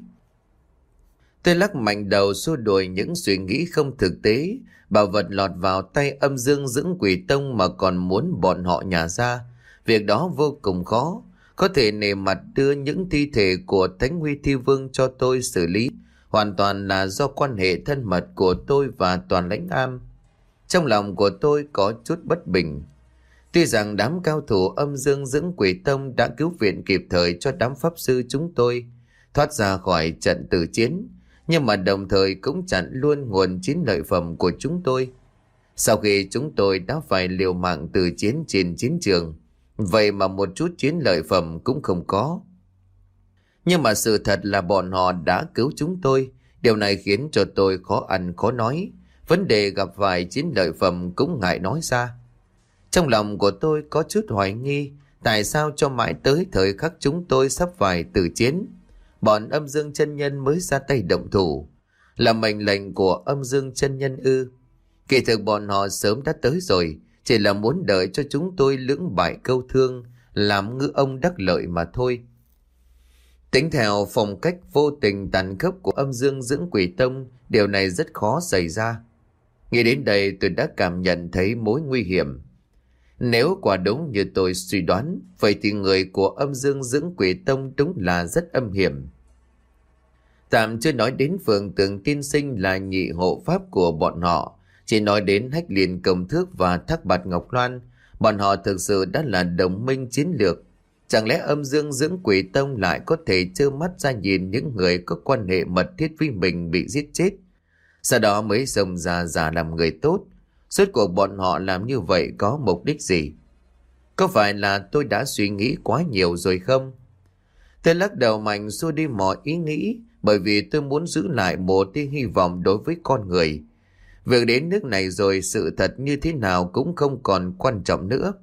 Tôi lắc mạnh đầu xua đuổi những suy nghĩ không thực tế. Bảo vật lọt vào tay Âm Dương Dưỡng Quỷ Tông mà còn muốn bọn họ nhả ra. Việc đó vô cùng khó. Có thể nề mặt đưa những thi thể của Thánh Huy Thi Vương cho tôi xử lý, hoàn toàn là do quan hệ thân mật của tôi và Toàn Lãnh Am. Trong lòng của tôi có chút bất bình. Tuy rằng đám cao thủ Âm Dương Dưỡng Quỷ Tông đã cứu viện kịp thời cho đám pháp sư chúng tôi thoát ra khỏi trận tử chiến, nhưng mà đồng thời cũng chặn luôn nguồn chiến lợi phẩm của chúng tôi. Sau khi chúng tôi đã phải liều mạng từ chiến trên chiến trường, vậy mà một chút chiến lợi phẩm cũng không có. Nhưng mà sự thật là bọn họ đã cứu chúng tôi. Điều này khiến cho tôi khó ăn khó nói. Vấn đề gặp phải chiến lợi phẩm cũng ngại nói ra. Trong lòng của tôi có chút hoài nghi, tại sao cho mãi tới thời khắc chúng tôi sắp phải tử chiến, bọn Âm Dương Chân Nhân mới ra tay động thủ. Là mệnh lệnh của Âm Dương Chân Nhân ư? Kỳ thực bọn họ sớm đã tới rồi, chỉ là muốn đợi cho chúng tôi lưỡng bại câu thương, làm ngư ông đắc lợi mà thôi. Tính theo phong cách vô tình tàn khốc của Âm Dương Dưỡng Quỷ Tông, điều này rất khó xảy ra. Nghĩ đến đây tôi đã cảm nhận thấy mối nguy hiểm. Nếu quả đúng như tôi suy đoán, vậy thì người của Âm Dương Dưỡng Quỷ Tông đúng là rất âm hiểm. Tạm chưa nói đến Phượng Tường Tiên Sinh là nhị hộ pháp của bọn họ, chỉ nói đến Hách Liên Công Thước và Thác Bạt Ngọc Loan, bọn họ thực sự đã là đồng minh chiến lược. Chẳng lẽ Âm Dương Dưỡng Quỷ Tông lại có thể trơ mắt ra nhìn những người có quan hệ mật thiết với mình bị giết chết, sau đó mới xông ra giả làm người tốt? Suốt cuộc bọn họ làm như vậy có mục đích gì? Có phải là tôi đã suy nghĩ quá nhiều rồi không? Tôi lắc đầu mạnh xua đi mọi ý nghĩ, bởi vì tôi muốn giữ lại một tia hy vọng đối với con người. Việc đến nước này rồi, sự thật như thế nào cũng không còn quan trọng nữa.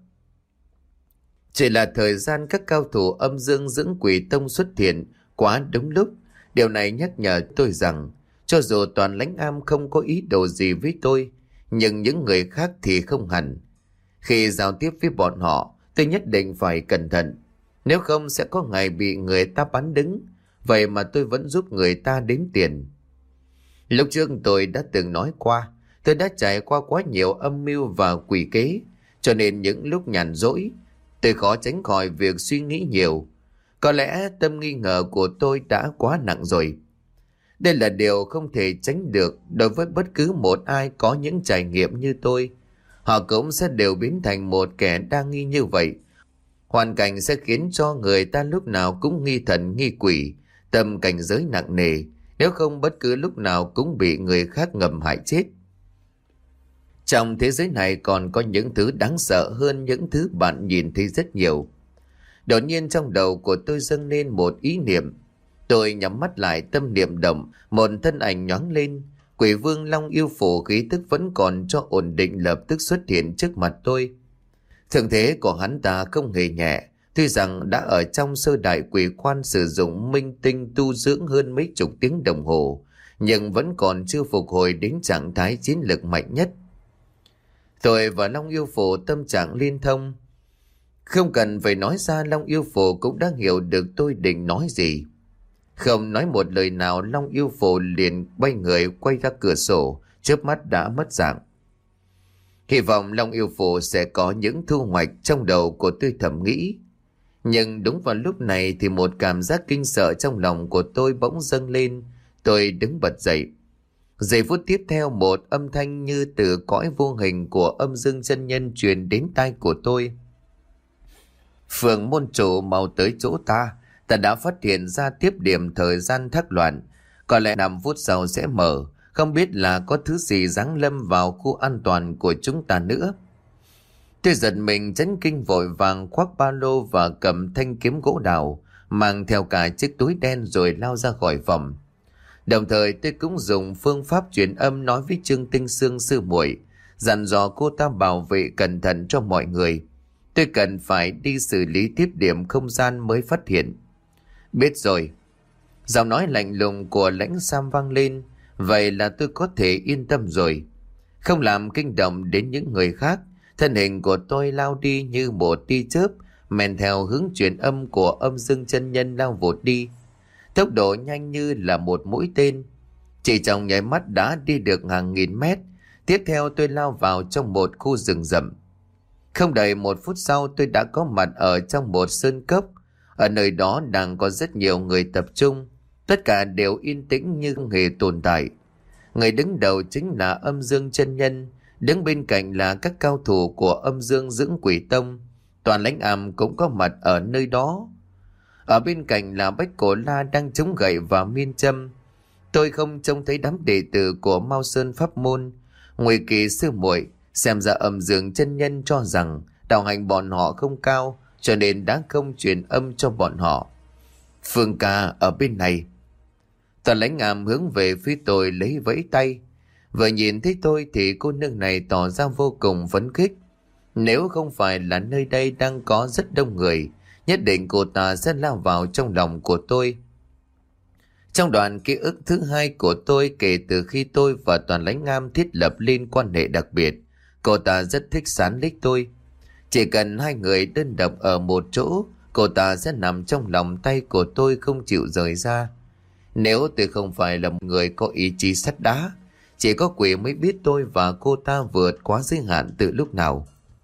Chỉ là thời gian các cao thủ Âm Dương Dưỡng Quỷ Tông xuất hiện quá đúng lúc. Điều này nhắc nhở tôi rằng, cho dù Toàn Lãnh Am không có ý đồ gì với tôi, nhưng những người khác thì không hẳn. Khi giao tiếp với bọn họ, tôi nhất định phải cẩn thận. Nếu không sẽ có ngày bị người ta bắn đứng. Vậy mà tôi vẫn giúp người ta đếm tiền. Lúc trước tôi đã từng nói qua, tôi đã trải qua quá nhiều âm mưu và quỷ kế, cho nên những lúc nhàn rỗi, tôi khó tránh khỏi việc suy nghĩ nhiều. Có lẽ tâm nghi ngờ của tôi đã quá nặng rồi. Đây là điều không thể tránh được đối với bất cứ một ai có những trải nghiệm như tôi. Họ cũng sẽ đều biến thành một kẻ đa nghi như vậy. Hoàn cảnh sẽ khiến cho người ta lúc nào cũng nghi thần nghi quỷ, tâm cảnh giới nặng nề, nếu không bất cứ lúc nào cũng bị người khác ngầm hại chết. Trong thế giới này còn có những thứ đáng sợ hơn những thứ bạn nhìn thấy rất nhiều. Đột nhiên trong đầu của tôi dâng lên một ý niệm. Tôi nhắm mắt lại, tâm niệm động, một thân ảnh nhoáng lên. Quỷ vương Long Yêu Phù khí tức vẫn còn cho ổn định lập tức xuất hiện trước mặt tôi. Thường thế của hắn ta không hề nhẹ, tuy rằng đã ở trong sơ đại quỷ quan sử dụng minh tinh tu dưỡng hơn mấy chục tiếng đồng hồ, nhưng vẫn còn chưa phục hồi đến trạng thái chiến lực mạnh nhất. Tôi và Long Yêu Phù tâm trạng liên thông. Không cần phải nói ra, Long Yêu Phù cũng đã hiểu được tôi định nói gì. Không nói một lời nào, Long Yêu Phù liền bay người quay ra cửa sổ, chớp mắt đã mất dạng. Hy vọng Long Yêu Phù sẽ có những thu hoạch, trong đầu của tôi thầm nghĩ. Nhưng đúng vào lúc này thì một cảm giác kinh sợ trong lòng của tôi bỗng dâng lên. Tôi đứng bật dậy. Giây phút tiếp theo, một âm thanh như từ cõi vô hình của Âm Dương chân nhân truyền đến tai của tôi. Phường môn chủ mau tới chỗ ta. Ta đã phát hiện ra tiếp điểm thời gian thác loạn. Có lẽ năm phút sau sẽ mở. Không biết là có thứ gì giáng lâm vào khu an toàn của chúng ta nữa. Tôi giật mình chấn kinh, vội vàng khoác ba lô và cầm thanh kiếm gỗ đào, mang theo cả chiếc túi đen rồi lao ra khỏi phòng. Đồng thời tôi cũng dùng phương pháp truyền âm nói với Trương Tinh Sương sư muội, dặn dò cô ta bảo vệ cẩn thận cho mọi người. Tôi cần phải đi xử lý tiếp điểm không gian mới phát hiện. Biết rồi. Giọng nói lạnh lùng của Lãnh Sam vang lên. Vậy là tôi có thể yên tâm rồi. Không làm kinh động đến những người khác, thân hình của tôi lao đi như một tia chớp, men theo hướng truyền âm của Âm Dương chân nhân lao vụt đi. Tốc độ nhanh như là một mũi tên. Chỉ trong nháy mắt đã đi được hàng nghìn mét. Tiếp theo tôi lao vào trong một khu rừng rậm. Không đầy một phút sau tôi đã có mặt ở trong một sơn cốc. Ở nơi đó đang có rất nhiều người tập trung. Tất cả đều yên tĩnh như không hề tồn tại. Người đứng đầu chính là Âm Dương chân nhân, đứng bên cạnh là các cao thủ của Âm Dương Dưỡng Quỷ Tông. Toàn Lãnh Am cũng có mặt ở nơi đó. Ở bên cạnh là Bách Cổ La đang chống gậy và miên châm. Tôi không trông thấy đám đệ tử của Mao Sơn Pháp Môn. Ngụy Kỳ sư muội, xem ra Âm Dương chân nhân cho rằng đạo hành bọn họ không cao, cho nên đã không truyền âm cho bọn họ. Phương ca ở bên này. Toàn Lãnh Am hướng về phía tôi lấy vẫy tay. Vừa nhìn thấy tôi thì cô nương này tỏ ra vô cùng phấn khích. Nếu không phải là nơi đây đang có rất đông người, nhất định cô ta sẽ lao vào trong lòng của tôi. Trong đoạn ký ức thứ hai của tôi kể từ khi tôi và Toàn Lãnh Am thiết lập lên quan hệ đặc biệt, cô ta rất thích sán lích tôi. Chỉ cần hai người đơn độc ở một chỗ, cô ta sẽ nằm trong lòng tay của tôi không chịu rời ra. Nếu tôi không phải là một người có ý chí sắt đá, chỉ có quỷ mới biết tôi và cô ta vượt quá giới hạn từ lúc nào.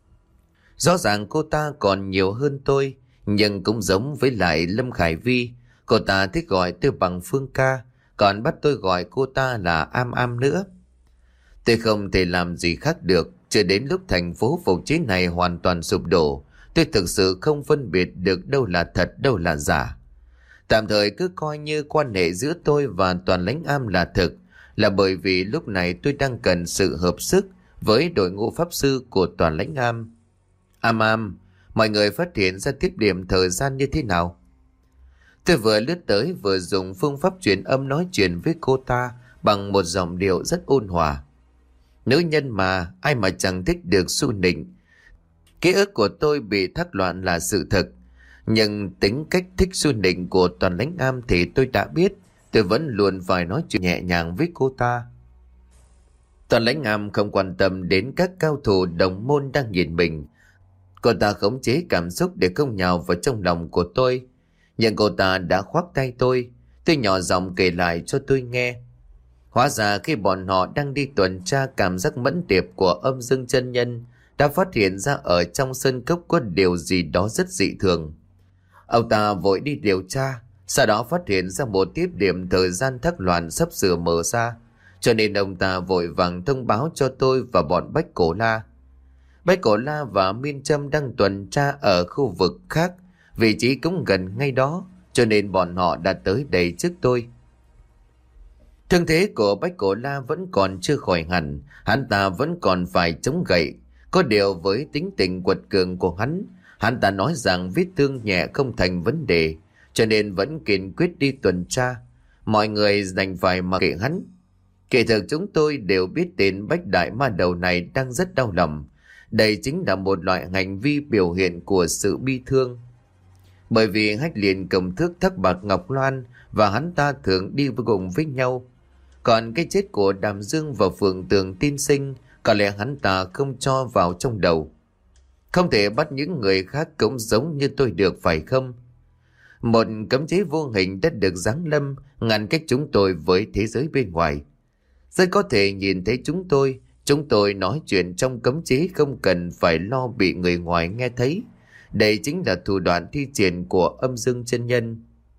Rõ ràng cô ta còn nhiều hơn tôi, nhưng cũng giống với lại Lâm Khải Vi. Cô ta thích gọi tôi bằng Phương ca, còn bắt tôi gọi cô ta là Am Am nữa. Tôi không thể làm gì khác được. Chưa đến lúc thành phố phục chế này hoàn toàn sụp đổ, tôi thực sự không phân biệt được đâu là thật đâu là giả. Tạm thời cứ coi như quan hệ giữa tôi và Toàn Lãnh Am là thực, là bởi vì lúc này tôi đang cần sự hợp sức với đội ngũ pháp sư của Toàn Lãnh Am. Am Am, mọi người phát hiện ra tiếp điểm thời gian như thế nào? Tôi vừa lướt tới vừa dùng phương pháp truyền âm nói chuyện với cô ta bằng một giọng điệu rất ôn hòa. Nữ nhân mà, ai mà chẳng thích được su nịnh. Ký ức của tôi bị thác loạn là sự thật, nhưng tính cách thích su nịnh của Toàn Lãnh Am thì tôi đã biết. Tôi vẫn luôn phải nói chuyện nhẹ nhàng với cô ta. Toàn Lãnh Am không quan tâm đến các cao thủ đồng môn đang nhìn mình. Cô ta khống chế cảm xúc để không nhào vào trong lòng của tôi. Nhưng cô ta đã khoác tay tôi. Tôi nhỏ giọng kể lại cho tôi nghe. Hóa ra khi bọn họ đang đi tuần tra, cảm giác mẫn tiệp của Âm Dương chân nhân đã phát hiện ra ở trong sơn cốc có điều gì đó rất dị thường. Ông ta vội đi điều tra, sau đó phát hiện ra một tiếp điểm thời gian thác loạn sắp sửa mở ra, cho nên ông ta vội vàng thông báo cho tôi và bọn Bách Cổ La. Bách Cổ La và Miên Châm đang tuần tra ở khu vực khác, vị trí cũng gần ngay đó, cho nên bọn họ đã tới đây trước tôi. Thương thế của Bách Cổ La vẫn còn chưa khỏi hẳn, hắn ta vẫn còn phải chống gậy. Có điều với tính tình quật cường của hắn, hắn ta nói rằng vết thương nhẹ không thành vấn đề, cho nên vẫn kiên quyết đi tuần tra. Mọi người đành phải mặc kệ hắn. Kỳ thực chúng tôi đều biết tên Bách Đại Ma Đầu này đang rất đau lòng. Đây chính là một loại hành vi biểu hiện của sự bi thương. Bởi vì Hách Liên cầm thước Thác Bạc Ngọc Loan và hắn ta thường đi cùng với nhau. Còn cái chết của Đàm Dương và Phượng Tường tiên sinh, có lẽ hắn ta không cho vào trong đầu. Không thể bắt những người khác cũng giống như tôi được, phải không? Một cấm chế vô hình đã được giáng lâm, ngăn cách chúng tôi với thế giới bên ngoài. Rất có thể nhìn thấy chúng tôi, chúng tôi nói chuyện trong cấm chế không cần phải lo bị người ngoài nghe thấy. Đây chính là thủ đoạn thi triển của Âm Dương chân nhân.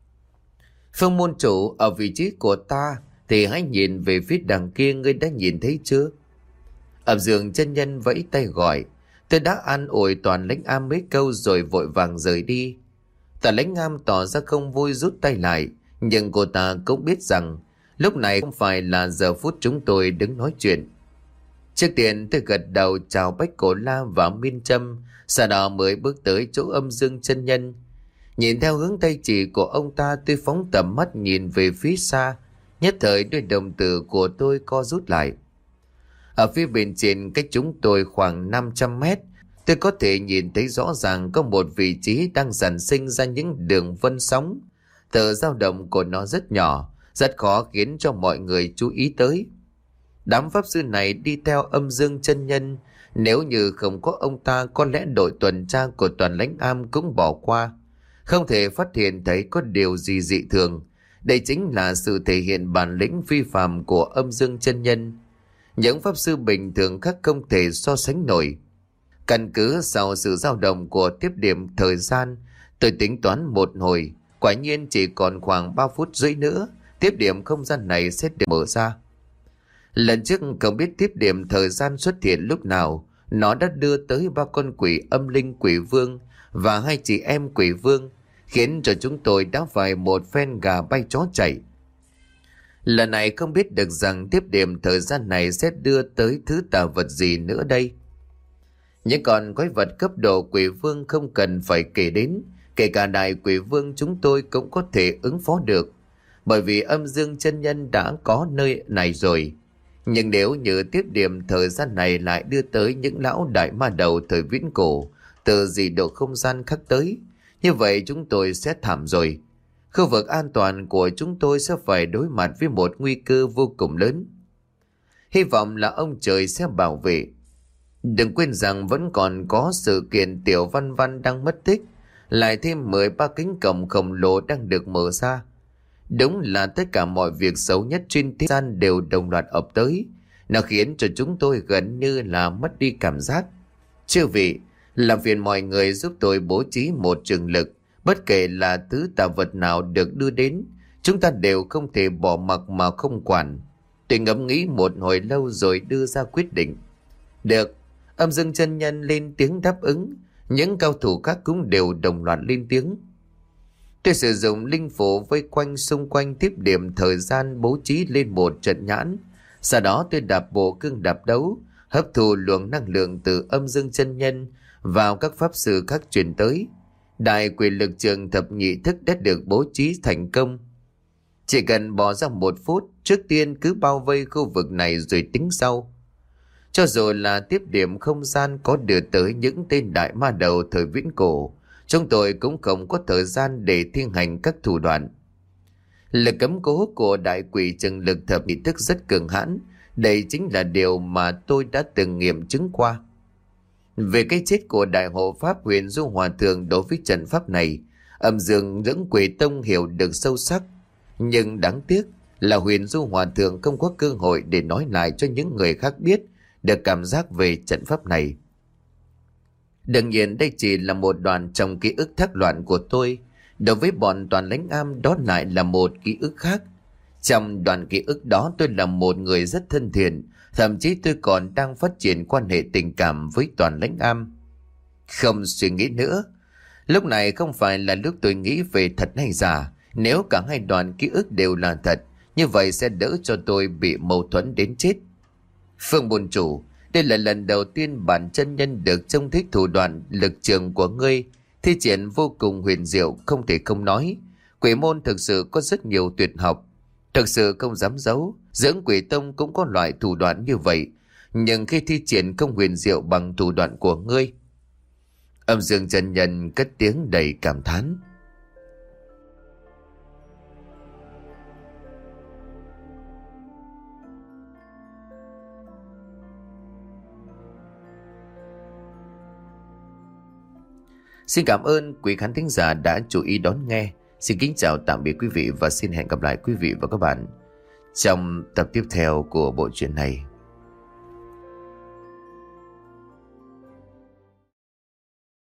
Phương môn chủ, ở vị trí của ta thì hãy nhìn về phía đằng kia, ngươi đã nhìn thấy chưa? Âm Dương chân nhân vẫy tay gọi. Tôi đã an ủi Toàn Lãnh Am mấy câu rồi vội vàng rời đi. Toàn Lãnh Am tỏ ra không vui rút tay lại, nhưng cô ta cũng biết rằng lúc này không phải là giờ phút chúng tôi đứng nói chuyện. Trước tiên tôi gật đầu chào Bách Cổ La và Miên Châm, sau đó mới bước tới chỗ Âm Dương chân nhân. Nhìn theo hướng tay chỉ của ông ta, tôi phóng tầm mắt nhìn về phía xa, nhất thời đôi đồng tử của tôi co rút lại. Ở phía bên trên cách chúng tôi khoảng năm trăm mét, tôi có thể nhìn thấy rõ ràng có một vị trí đang sản sinh ra những đường vân sóng. Tờ dao động của nó rất nhỏ, rất khó khiến cho mọi người chú ý tới. Đám pháp sư này đi theo Âm Dương chân nhân, nếu như không có ông ta, có lẽ đội tuần tra của Toàn Lãnh Am cũng bỏ qua, không thể phát hiện thấy có điều gì dị thường. Đây chính là sự thể hiện bản lĩnh phi phàm của Âm Dương chân nhân. Những pháp sư bình thường khác không thể so sánh nổi. Căn cứ sau sự dao động của tiếp điểm thời gian, tôi tính toán một hồi, quả nhiên chỉ còn khoảng ba phút rưỡi nữa, tiếp điểm không gian này sẽ được mở ra. Lần trước không biết tiếp điểm thời gian xuất hiện lúc nào, nó đã đưa tới ba con quỷ âm linh quỷ vương và hai chị em quỷ vương, khiến cho chúng tôi đã phải một phen gà bay chó chạy. Lần này không biết được rằng tiếp điểm thời gian này sẽ đưa tới thứ tà vật gì nữa đây. Những con quái vật cấp độ quỷ vương không cần phải kể đến, kể cả đại quỷ vương chúng tôi cũng có thể ứng phó được, bởi vì Âm Dương chân nhân đã có nơi này rồi. Nhưng nếu như tiếp điểm thời gian này lại đưa tới những lão đại ma đầu thời viễn cổ, từ dị độ không gian khác tới, như vậy chúng tôi sẽ thảm rồi. Khu vực an toàn của chúng tôi sẽ phải đối mặt với một nguy cơ vô cùng lớn. Hy vọng là ông trời sẽ bảo vệ. Đừng quên rằng vẫn còn có sự kiện Tiểu Văn Văn đang mất tích, lại thêm mười ba cánh cổng khổng lồ đang được mở ra. Đúng là tất cả mọi việc xấu nhất trên thế gian đều đồng loạt ập tới. Nó khiến cho chúng tôi gần như là mất đi cảm giác. Chư vị, làm phiền mọi người giúp tôi bố trí một trường lực. Bất kể là thứ tà vật nào được đưa đến, chúng ta đều không thể bỏ mặc mà không quản. Tôi ngẫm nghĩ một hồi lâu rồi đưa ra quyết định. Được. Âm Dương chân nhân lên tiếng đáp ứng. Những cao thủ khác cũng đều đồng loạt lên tiếng. Tôi sử dụng linh phủ vây quanh xung quanh tiếp điểm thời gian, bố trí lên một trận nhãn. Sau đó tôi đạp bộ cương đạp đấu, hấp thụ luồng năng lượng từ Âm Dương chân nhân vào các pháp sư khác truyền tới. Đại quyền lực trường thập nhị thức đã được bố trí thành công. Chỉ cần bỏ ra một phút, trước tiên cứ bao vây khu vực này rồi tính sau. Cho dù là tiếp điểm không gian có đưa tới những tên đại ma đầu thời viễn cổ, chúng tôi cũng không có thời gian để thi hành các thủ đoạn. Lực cấm cố của đại quỷ trường lực thập nhị thức rất cường hãn. Đây chính là điều mà tôi đã từng nghiệm chứng qua. Về cái chết của đại hộ pháp Huyền Du Hòa Thượng đối với trận pháp này, Âm Dương lưỡng quỷ tông hiểu được sâu sắc. Nhưng đáng tiếc là Huyền Du Hòa Thượng không có cơ hội để nói lại cho những người khác biết được cảm giác về trận pháp này. Đương nhiên đây chỉ là một đoạn trong ký ức thác loạn của tôi. Đối với bọn Toàn Lãnh Am đó lại là một ký ức khác. Trong đoạn ký ức đó tôi là một người rất thân thiện, thậm chí tôi còn đang phát triển quan hệ tình cảm với Toàn Lãnh Am. Không suy nghĩ nữa. Lúc này không phải là lúc tôi nghĩ về thật hay giả. Nếu cả hai đoạn ký ức đều là thật, như vậy sẽ đỡ cho tôi bị mâu thuẫn đến chết. Phương Bồn Chủ, đây là lần đầu tiên bản chân nhân được trông thấy thủ đoạn lực trường của ngươi, thi triển vô cùng huyền diệu, không thể không nói. Quỷ môn thực sự có rất nhiều tuyệt học, thực sự không dám giấu, dưỡng quỷ tông cũng có loại thủ đoạn như vậy, nhưng khi thi triển không huyền diệu bằng thủ đoạn của ngươi. Âm Dương chân nhân cất tiếng đầy cảm thán. Xin cảm ơn quý khán thính giả đã chú ý đón nghe. Xin kính chào tạm biệt quý vị và xin hẹn gặp lại quý vị và các bạn trong tập tiếp theo của bộ truyện này.